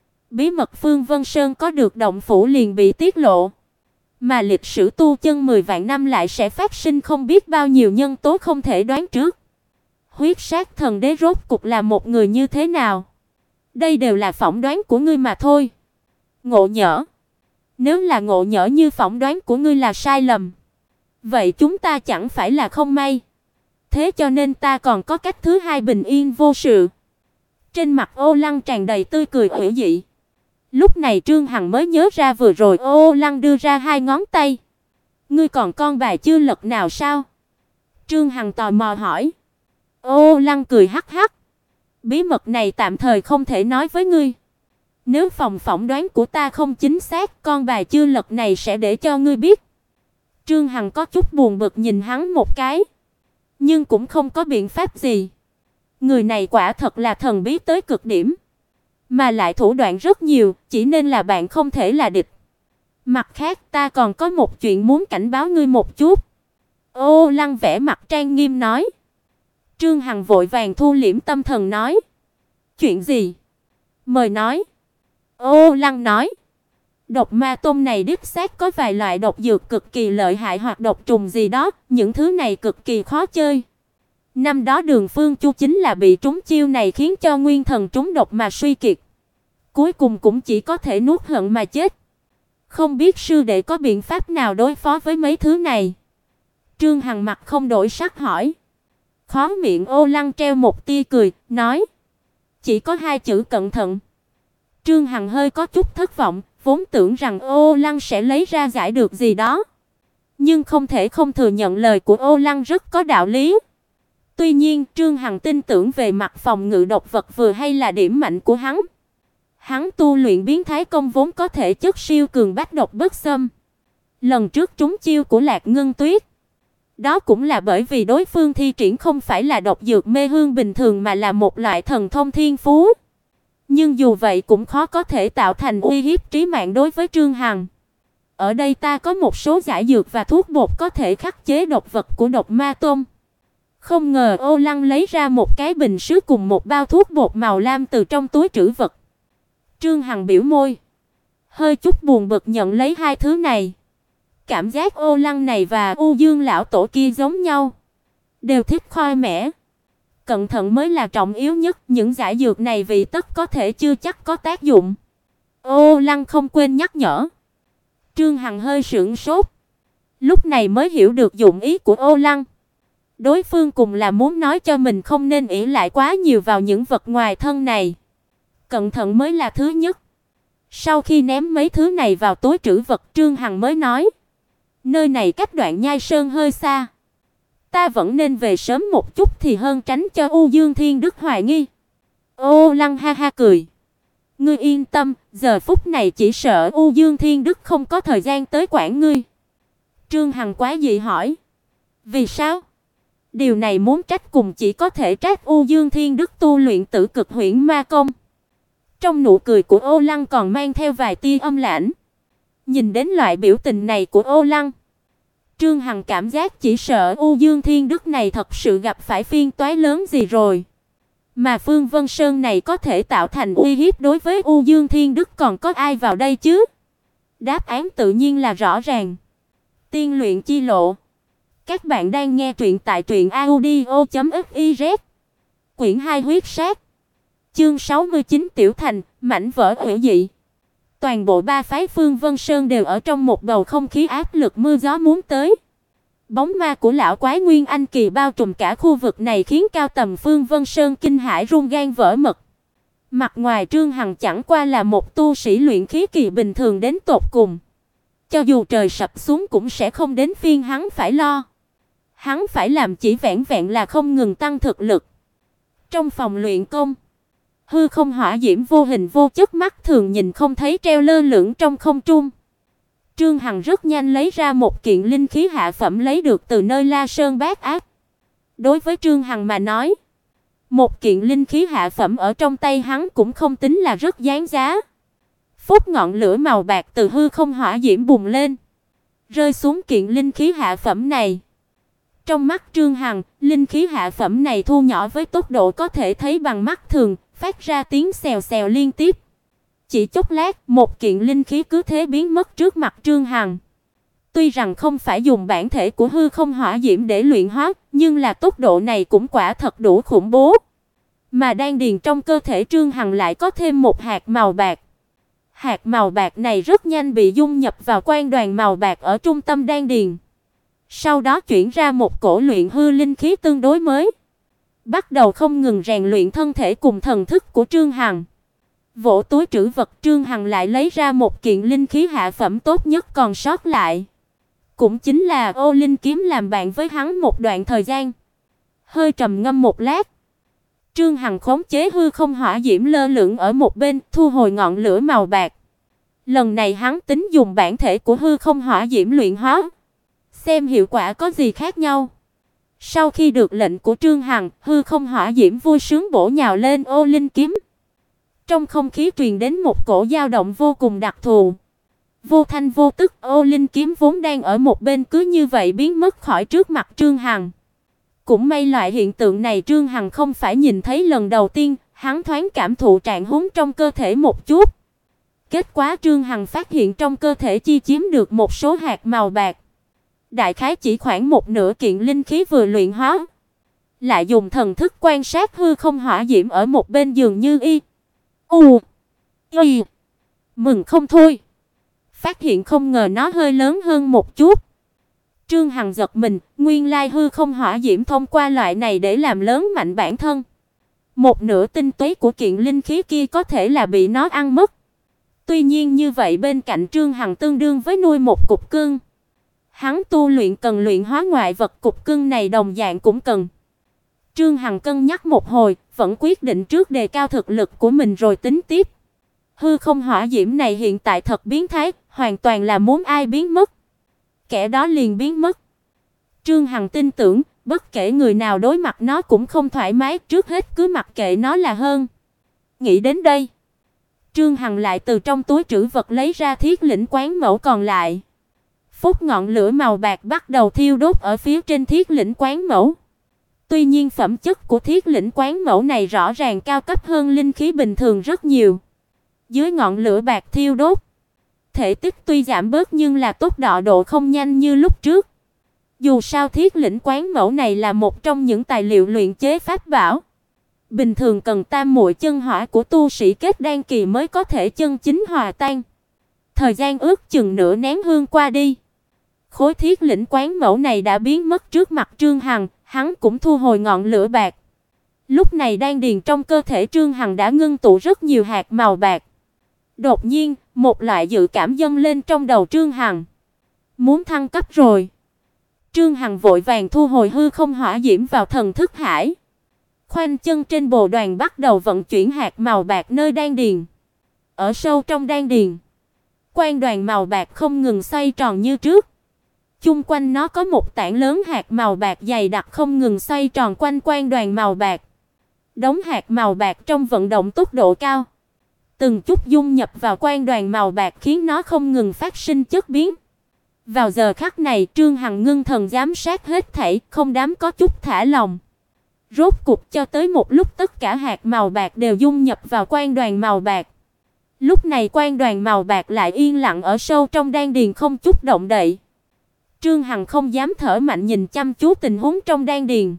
bí mật Phương Vân Sơn có được động phủ liền bị tiết lộ. Mà lịch sử tu chân 10 vạn năm lại sẽ phát sinh không biết bao nhiêu nhân tố không thể đoán trước. Huyết sát thần đế rốt cục là một người như thế nào? Đây đều là phỏng đoán của ngươi mà thôi. Ngộ nhỡ. Nếu là ngộ nhỡ như phỏng đoán của ngươi là sai lầm, vậy chúng ta chẳng phải là không may. Thế cho nên ta còn có cách thứ hai bình yên vô sự. Trên mặt Ô Lăng tràn đầy tươi cười hữu dị. Lúc này Trương Hằng mới nhớ ra vừa rồi Ô Lăng đưa ra 2 ngón tay. Ngươi còn con bài chưa lật nào sao? Trương Hằng tò mò hỏi. Ô Lăng cười hắc hắc. Bí mật này tạm thời không thể nói với ngươi. Nếu phỏng đoán của ta không chính xác, con bài chưa lật này sẽ để cho ngươi biết. Trương Hằng có chút buồn bực nhìn hắn một cái, nhưng cũng không có biện pháp gì. Người này quả thật là thần bí tới cực điểm, mà lại thủ đoạn rất nhiều, chỉ nên là bạn không thể là địch. Mặt khác, ta còn có một chuyện muốn cảnh báo ngươi một chút. Ô Lăng vẻ mặt trang nghiêm nói. Trương Hằng vội vàng thu liễm tâm thần nói. Chuyện gì? Mời nói. Ô Lăng nói. Độc ma tông này đích xác có vài loại độc dược cực kỳ lợi hại hoặc độc trùng gì đó, những thứ này cực kỳ khó chơi. Năm đó Đường Phương Chu chính là bị trúng chiêu này khiến cho nguyên thần trúng độc mà suy kiệt. Cuối cùng cũng chỉ có thể nuốt hận mà chết. Không biết sư đệ có biện pháp nào đối phó với mấy thứ này? Trương Hằng mặt không đổi sắc hỏi. Khóe miệng Ô Lăng treo một tia cười, nói. Chỉ có 2 chữ cẩn thận. Trương Hằng hơi có chút thất vọng, vốn tưởng rằng Ô Lăng sẽ lấy ra giải được gì đó. Nhưng không thể không thừa nhận lời của Ô Lăng rất có đạo lý. Tuy nhiên, Trương Hằng tin tưởng về mặt phòng ngự độc vật vừa hay là điểm mạnh của hắn. Hắn tu luyện biến thái công vốn có thể chất siêu cường bách độc bất xâm. Lần trước trúng chiêu của Lạc Ngân Tuyết, đó cũng là bởi vì đối phương thi triển không phải là độc dược mê hương bình thường mà là một loại thần thông thiên phú. Nhưng dù vậy cũng khó có thể tạo thành uy hiếp trí mạng đối với Trương Hằng. Ở đây ta có một số giải dược và thuốc bột có thể khắc chế độc vật của độc ma tông. Không ngờ Ô Lăng lấy ra một cái bình sứ cùng một bao thuốc bột màu lam từ trong túi trữ vật. Trương Hằng biểu môi, hơi chút buồn bực nhận lấy 2 thứ này. Cảm giác Ô Lăng này và U Dương lão tổ kia giống nhau, đều thích khoai mẽ. Cẩn thận mới là trọng yếu nhất, những giải dược này vì tất có thể chưa chắc có tác dụng. Ô Lăng không quên nhắc nhở. Trương Hằng hơi sững sốt, lúc này mới hiểu được dụng ý của Ô Lăng. Đối phương cùng là muốn nói cho mình không nên ỷ lại quá nhiều vào những vật ngoài thân này. Cẩn thận mới là thứ nhất. Sau khi ném mấy thứ này vào túi trữ vật, Trương Hằng mới nói. Nơi này cách Đoạn Nhai Sơn hơi xa. Ta vẫn nên về sớm một chút thì hơn, tránh cho U Dương Thiên Đức hoài nghi. Ô Lăng ha ha cười. Ngươi yên tâm, giờ phút này chỉ sợ U Dương Thiên Đức không có thời gian tới quản ngươi. Trương Hằng quá dị hỏi. Vì sao? Điều này muốn trách cùng chỉ có thể trách U Dương Thiên Đức tu luyện Tử Cực Huyễn Ma Công. Trong nụ cười của Ô Lăng còn mang theo vài tia âm lãnh. Nhìn đến loại biểu tình này của Ô Lăng, Trương Hằng cảm giác chỉ sợ U Dương Thiên Đức này thật sự gặp phải phiền toái lớn gì rồi. Mà Phương Vân Sơn này có thể tạo thành uy hiếp đối với U Dương Thiên Đức còn có ai vào đây chứ? Đáp án tự nhiên là rõ ràng. Tiên luyện chi lộ. Các bạn đang nghe truyện tại truyệnaudio.fiz. Quyển 2 huyết sát. Chương 69 Tiểu Thành, mảnh vỡ hủy dị. Toàn bộ ba phái Phương Vân Sơn đều ở trong một bầu không khí áp lực mưa gió muốn tới. Bóng ma của lão quái Nguyên Anh kỳ bao trùm cả khu vực này khiến cao tầm Phương Vân Sơn kinh hãi run gan vỡ mật. Mặt ngoài Trương Hằng chẳng qua là một tu sĩ luyện khí kỳ bình thường đến tột cùng. Cho dù trời sập xuống cũng sẽ không đến phiên hắn phải lo. Hắn phải làm chỉ vẹn vẹn là không ngừng tăng thực lực. Trong phòng luyện công, hư không hỏa diễm vô hình vô chất mắt thường nhìn không thấy treo lơ lửng trong không trung. Trương Hằng rất nhanh lấy ra một kiện linh khí hạ phẩm lấy được từ nơi La Sơn Bát Ác. Đối với Trương Hằng mà nói, một kiện linh khí hạ phẩm ở trong tay hắn cũng không tính là rất đáng giá. Phút ngọn lửa màu bạc từ hư không hỏa diễm bùng lên, rơi xuống kiện linh khí hạ phẩm này. Trong mắt Trương Hằng, linh khí hạ phẩm này thu nhỏ với tốc độ có thể thấy bằng mắt thường, phát ra tiếng xèo xèo liên tiếp. Chỉ chốc lát, một kiện linh khí cứ thế biến mất trước mặt Trương Hằng. Tuy rằng không phải dùng bản thể của hư không hỏa diễm để luyện hóa, nhưng là tốc độ này cũng quả thật đủ khủng bố. Mà đan điền trong cơ thể Trương Hằng lại có thêm một hạt màu bạc. Hạt màu bạc này rất nhanh bị dung nhập vào quan đoàn màu bạc ở trung tâm đan điền. Sau đó chuyển ra một cổ luyện hư linh khí tương đối mới, bắt đầu không ngừng rèn luyện thân thể cùng thần thức của Trương Hằng. Vỗ túi trữ vật, Trương Hằng lại lấy ra một kiện linh khí hạ phẩm tốt nhất còn sót lại, cũng chính là Ô Linh kiếm làm bạn với hắn một đoạn thời gian. Hơi trầm ngâm một lát, Trương Hằng khống chế hư không hỏa diễm lơ lửng ở một bên, thu hồi ngọn lửa màu bạc. Lần này hắn tính dùng bản thể của hư không hỏa diễm luyện hóa, xem hiệu quả có gì khác nhau. Sau khi được lệnh của Trương Hằng, hư không hỏa diễm vui sướng bổ nhào lên Ô Linh kiếm. Trong không khí truyền đến một cổ dao động vô cùng đặc thù. Vô thanh vô tức, Ô Linh kiếm vốn đang ở một bên cứ như vậy biến mất khỏi trước mặt Trương Hằng. Cũng may loại hiện tượng này Trương Hằng không phải nhìn thấy lần đầu tiên, hắn thoáng cảm thụ trạng huống trong cơ thể một chút. Kết quả Trương Hằng phát hiện trong cơ thể chi chiếm được một số hạt màu bạc. Đại khái chỉ khoảng một nửa kiện linh khí vừa luyện hóa. Lại dùng thần thức quan sát hư không hỏa diễm ở một bên dường như mừng không thôi. Phát hiện không ngờ nó hơi lớn hơn một chút. Trương Hằng giật mình, nguyên lai hư không hỏa diễm thông qua loại này để làm lớn mạnh bản thân. Một nửa tinh túy của kiện linh khí kia có thể là bị nó ăn mất. Tuy nhiên như vậy bên cạnh Trương Hằng tương đương với nuôi một cục cưng. Hắn tu luyện cần luyện hóa ngoại vật, cục cưng này đồng dạng cũng cần. Trương Hằng cân nhắc một hồi, vẫn quyết định trước đề cao thực lực của mình rồi tính tiếp. Hư không hỏa diễm này hiện tại thật biến thái, hoàn toàn là muốn ai biến mất, kẻ đó liền biến mất. Trương Hằng tin tưởng, bất kể người nào đối mặt nó cũng không thoải mái, trước hết cứ mặc kệ nó là hơn. Nghĩ đến đây, Trương Hằng lại từ trong túi trữ vật lấy ra thiết lĩnh quán mẫu còn lại. Phút ngọn lửa màu bạc bắt đầu thiêu đốt ở phía trên thiết lĩnh quán mẫu. Tuy nhiên phẩm chất của thiết lĩnh quán mẫu này rõ ràng cao cấp hơn linh khí bình thường rất nhiều. Dưới ngọn lửa bạc thiêu đốt, thể tích tuy giảm bớt nhưng là tốc độ không nhanh như lúc trước. Dù sao thiết lĩnh quán mẫu này là một trong những tài liệu luyện chế pháp bảo. Bình thường cần tam muội chân hỏa của tu sĩ kết đan kỳ mới có thể chân chính hòa tan. Thời gian ước chừng nửa nén hương qua đi, khối thiết lĩnh quán mẫu này đã biến mất trước mặt Trương Hằng, hắn cũng thu hồi ngọn lửa bạc. Lúc này đan điền trong cơ thể Trương Hằng đã ngưng tụ rất nhiều hạt màu bạc. Đột nhiên, một loại dự cảm dâng lên trong đầu Trương Hằng. Muốn thăng cấp rồi. Trương Hằng vội vàng thu hồi hư không hỏa diễm vào thần thức hải. Khoanh chân trên bồ đoàn bắt đầu vận chuyển hạt màu bạc nơi đan điền. Ở sâu trong đan điền, quan đoàn màu bạc không ngừng xoay tròn như trước. Chung quanh nó có một tảng lớn hạt màu bạc dày đặc không ngừng xoay tròn quanh quan đoàn màu bạc. Đống hạt màu bạc trong vận động tốc độ cao, từng chút dung nhập vào quan đoàn màu bạc khiến nó không ngừng phát sinh chất biến. Vào giờ khắc này, Trương Hằng ngưng thần giám sát hết thảy, không dám có chút thả lòng. Rốt cục cho tới một lúc tất cả hạt màu bạc đều dung nhập vào quan đoàn màu bạc. Lúc này quan đoàn màu bạc lại yên lặng ở sâu trong đan điền không chút động đậy. Trương Hằng không dám thở mạnh nhìn chăm chú tình huống trong đan điền.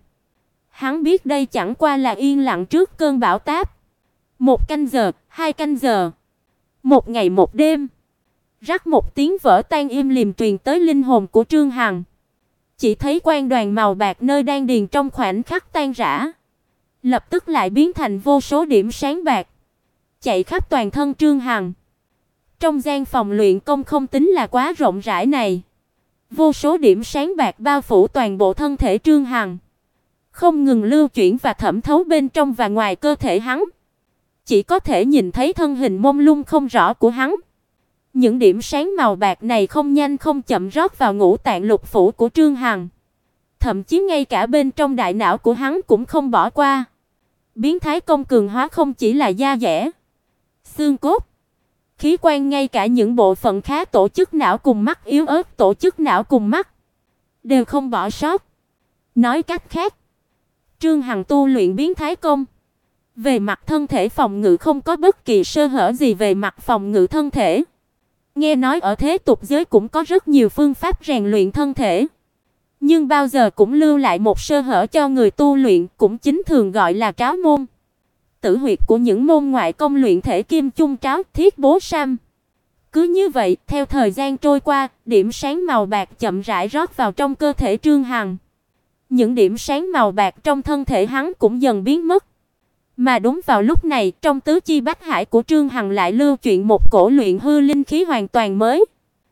Hắn biết đây chẳng qua là yên lặng trước cơn bão táp. 1 canh giờ, 2 canh giờ, Một ngày một đêm, rắc một tiếng vỡ tan im lìm truyền tới linh hồn của Trương Hằng. Chỉ thấy quang đoàn màu bạc nơi đan điền trong khoảnh khắc tan rã, lập tức lại biến thành vô số điểm sáng bạc, chạy khắp toàn thân Trương Hằng. Trong gian phòng luyện công không tính là quá rộng rãi này, vô số điểm sáng bạc bao phủ toàn bộ thân thể Trương Hằng, không ngừng lưu chuyển và thẩm thấu bên trong và ngoài cơ thể hắn. Chỉ có thể nhìn thấy thân hình mông lung không rõ của hắn. Những điểm sáng màu bạc này không nhanh không chậm rót vào ngũ tạng lục phủ của Trương Hằng, thậm chí ngay cả bên trong đại não của hắn cũng không bỏ qua. Biến thái công cường hóa không chỉ là da dẻ, xương cốt, khí quan, ngay cả những bộ phận khá tổ chức não cùng mắt yếu ớt tổ chức não cùng mắt đều không bỏ sót. Nói cách khác, Trương Hằng tu luyện biến thái công, về mặt thân thể phòng ngự không có bất kỳ sơ hở gì về mặt phòng ngự thân thể. Nghe nói ở thế tục giới cũng có rất nhiều phương pháp rèn luyện thân thể, nhưng bao giờ cũng lưu lại một sơ hở cho người tu luyện, cũng chính thường gọi là tráo môn. Tử huyệt của những môn ngoại công luyện thể kim chung tráo, thiết bố sam. Cứ như vậy, theo thời gian trôi qua, điểm sáng màu bạc chậm rãi rót vào trong cơ thể Trương Hằng. Những điểm sáng màu bạc trong thân thể hắn cũng dần biến mất. Mà đúng vào lúc này, trong tứ chi bách hải của Trương Hằng lại lưu chuyển một cổ luyện hư linh khí hoàn toàn mới.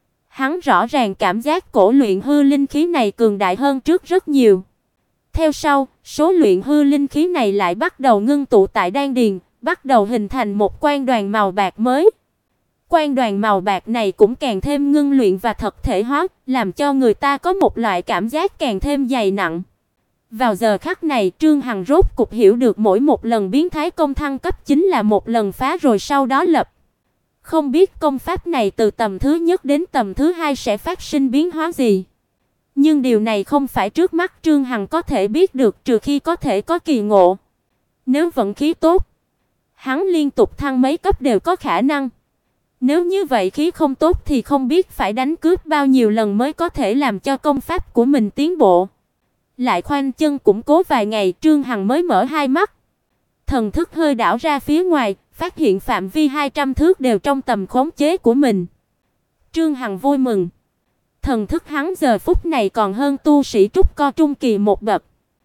Hắn rõ ràng cảm giác cổ luyện hư linh khí này cường đại hơn trước rất nhiều. Theo sau, số luyện hư linh khí này lại bắt đầu ngưng tụ tại đan điền, bắt đầu hình thành một quang đoàn màu bạc mới. Quang đoàn màu bạc này cũng càng thêm ngưng luyện và thực thể hóa, làm cho người ta có một loại cảm giác càng thêm dày nặng. Vào giờ khắc này, Trương Hằng rốt cục hiểu được mỗi một lần biến thái công thăng cấp chính là một lần phá rồi sau đó lập. Không biết công pháp này từ tầm thứ nhất đến tầm thứ hai sẽ phát sinh biến hóa gì. Nhưng điều này không phải trước mắt Trương Hằng có thể biết được, trừ khi có thể có kỳ ngộ. Nếu vận khí tốt, hắn liên tục thăng mấy cấp đều có khả năng. Nếu như vậy khí không tốt thì không biết phải đánh cướp bao nhiêu lần mới có thể làm cho công pháp của mình tiến bộ. Lại khoanh chân củng cố vài ngày, Trương Hằng mới mở hai mắt. Thần thức hơi đảo ra phía ngoài, phát hiện phạm vi 200 thước đều trong tầm khống chế của mình. Trương Hằng vui mừng. Thần thức hắn giờ phút này còn hơn tu sĩ trúc cơ trung kỳ một bậc.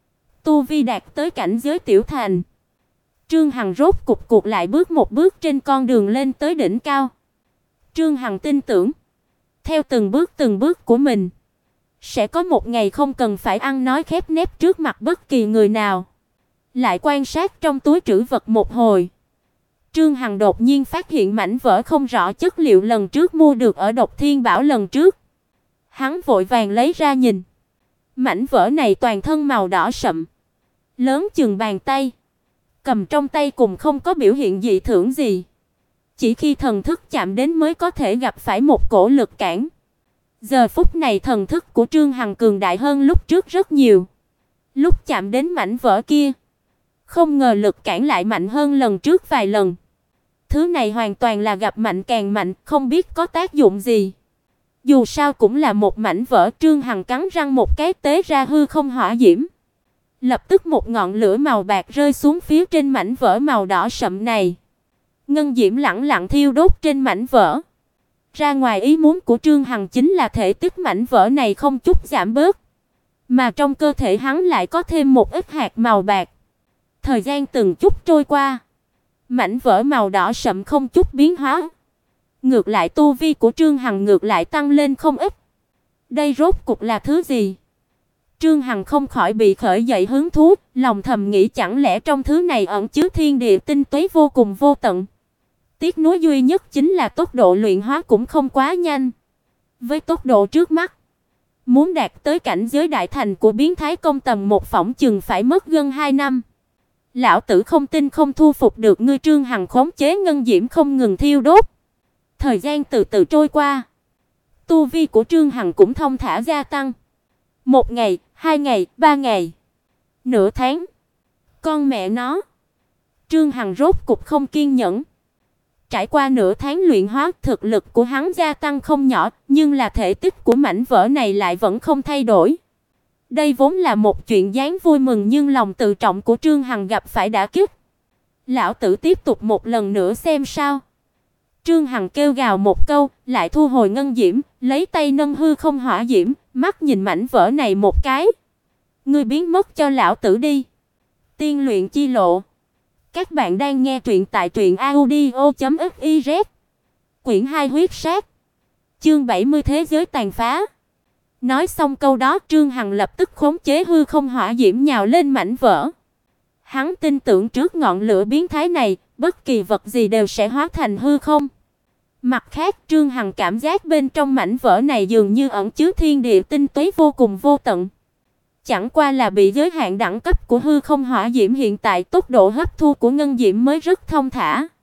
Tu vi đạt tới cảnh giới tiểu thành. Trương Hằng rốt cục lại bước một bước trên con đường lên tới đỉnh cao. Trương Hằng tin tưởng, theo từng bước của mình, sẽ có một ngày không cần phải ăn nói khép nép trước mặt bất kỳ người nào. Lại quan sát trong túi trữ vật một hồi, Trương Hằng đột nhiên phát hiện mảnh vỡ không rõ chất liệu lần trước mua được ở Độc Thiên Bảo lần trước. Hắn vội vàng lấy ra nhìn. Mảnh vỡ này toàn thân màu đỏ sậm, lớn chừng bàn tay, cầm trong tay cùng không có biểu hiện dị thường gì. Chỉ khi thần thức chạm đến mới có thể gặp phải một cổ lực cản. Giờ phút này thần thức của Trương Hằng cường đại hơn lúc trước rất nhiều. Lúc chạm đến mảnh vỡ kia, không ngờ lực cản lại mạnh hơn lần trước vài lần. Thứ này hoàn toàn là gặp mạnh càng mạnh, không biết có tác dụng gì. Dù sao cũng là một mảnh vỡ. Trương Hằng cắn răng một cái tế ra hư không hỏa diễm. Lập tức một ngọn lửa màu bạc rơi xuống phía trên mảnh vỡ màu đỏ sậm này. Ngân diễm lẳng lặng thiêu đốt trên mảnh vỡ. Ra ngoài ý muốn của Trương Hằng chính là thể tích mảnh vỡ này không chút giảm bớt, mà trong cơ thể hắn lại có thêm một ít hạt màu bạc. Thời gian từng chút trôi qua, mảnh vỡ màu đỏ sậm không chút biến hóa. Ngược lại tu vi của Trương Hằng ngược lại tăng lên không ít. Đây rốt cục là thứ gì? Trương Hằng không khỏi bị khởi dậy hứng thú, lòng thầm nghĩ chẳng lẽ trong thứ này ẩn chứa thiên địa tinh túy vô cùng vô tận. Tiếc nuối duy nhất chính là tốc độ luyện hóa cũng không quá nhanh. Với tốc độ trước mắt, muốn đạt tới cảnh giới đại thành của biến thái công tầm một phỏng chừng phải mất gần 2 năm. Lão tử không tin không thu phục được ngươi. Trương Hằng khống chế ngân diễm không ngừng thiêu đốt. Thời gian từ từ trôi qua, tu vi của Trương Hằng cũng thông thả gia tăng. 1 ngày, 2 ngày, 3 ngày, nửa tháng. Con mẹ nó, Trương Hằng rốt cục không kiên nhẫn. Trải qua nửa tháng luyện hóa, thực lực của hắn gia tăng không nhỏ, nhưng là thể tích của mảnh vỡ này lại vẫn không thay đổi. Đây vốn là một chuyện đáng vui mừng, nhưng lòng tự trọng của Trương Hằng gặp phải đả kích. Lão tử tiếp tục một lần nữa xem sao. Trương Hằng kêu gào một câu, lại thu hồi ngân diễm, lấy tay nâng hư không hỏa diễm, mắt nhìn mảnh vỡ này một cái. Ngươi biến mất cho lão tử đi. Tiên luyện chi lộ. Các bạn đang nghe truyện tại truyệnaudio.fiz. Quyển 2 huyết sát. Chương 70 thế giới tàn phá. Nói xong câu đó, Trương Hằng lập tức khống chế hư không hỏa diễm nhào lên mảnh vỡ. Hắn tin tưởng trước ngọn lửa biến thái này, bất kỳ vật gì đều sẽ hóa thành hư không. Mặt khác, Trương Hằng cảm giác bên trong mảnh vỡ này dường như ẩn chứa thiên địa tinh túy vô cùng vô tận. Chẳng qua là bị giới hạn đẳng cấp của hư không hỏa diễm hiện tại, tốc độ hấp thu của ngân diễm mới rất thông thả.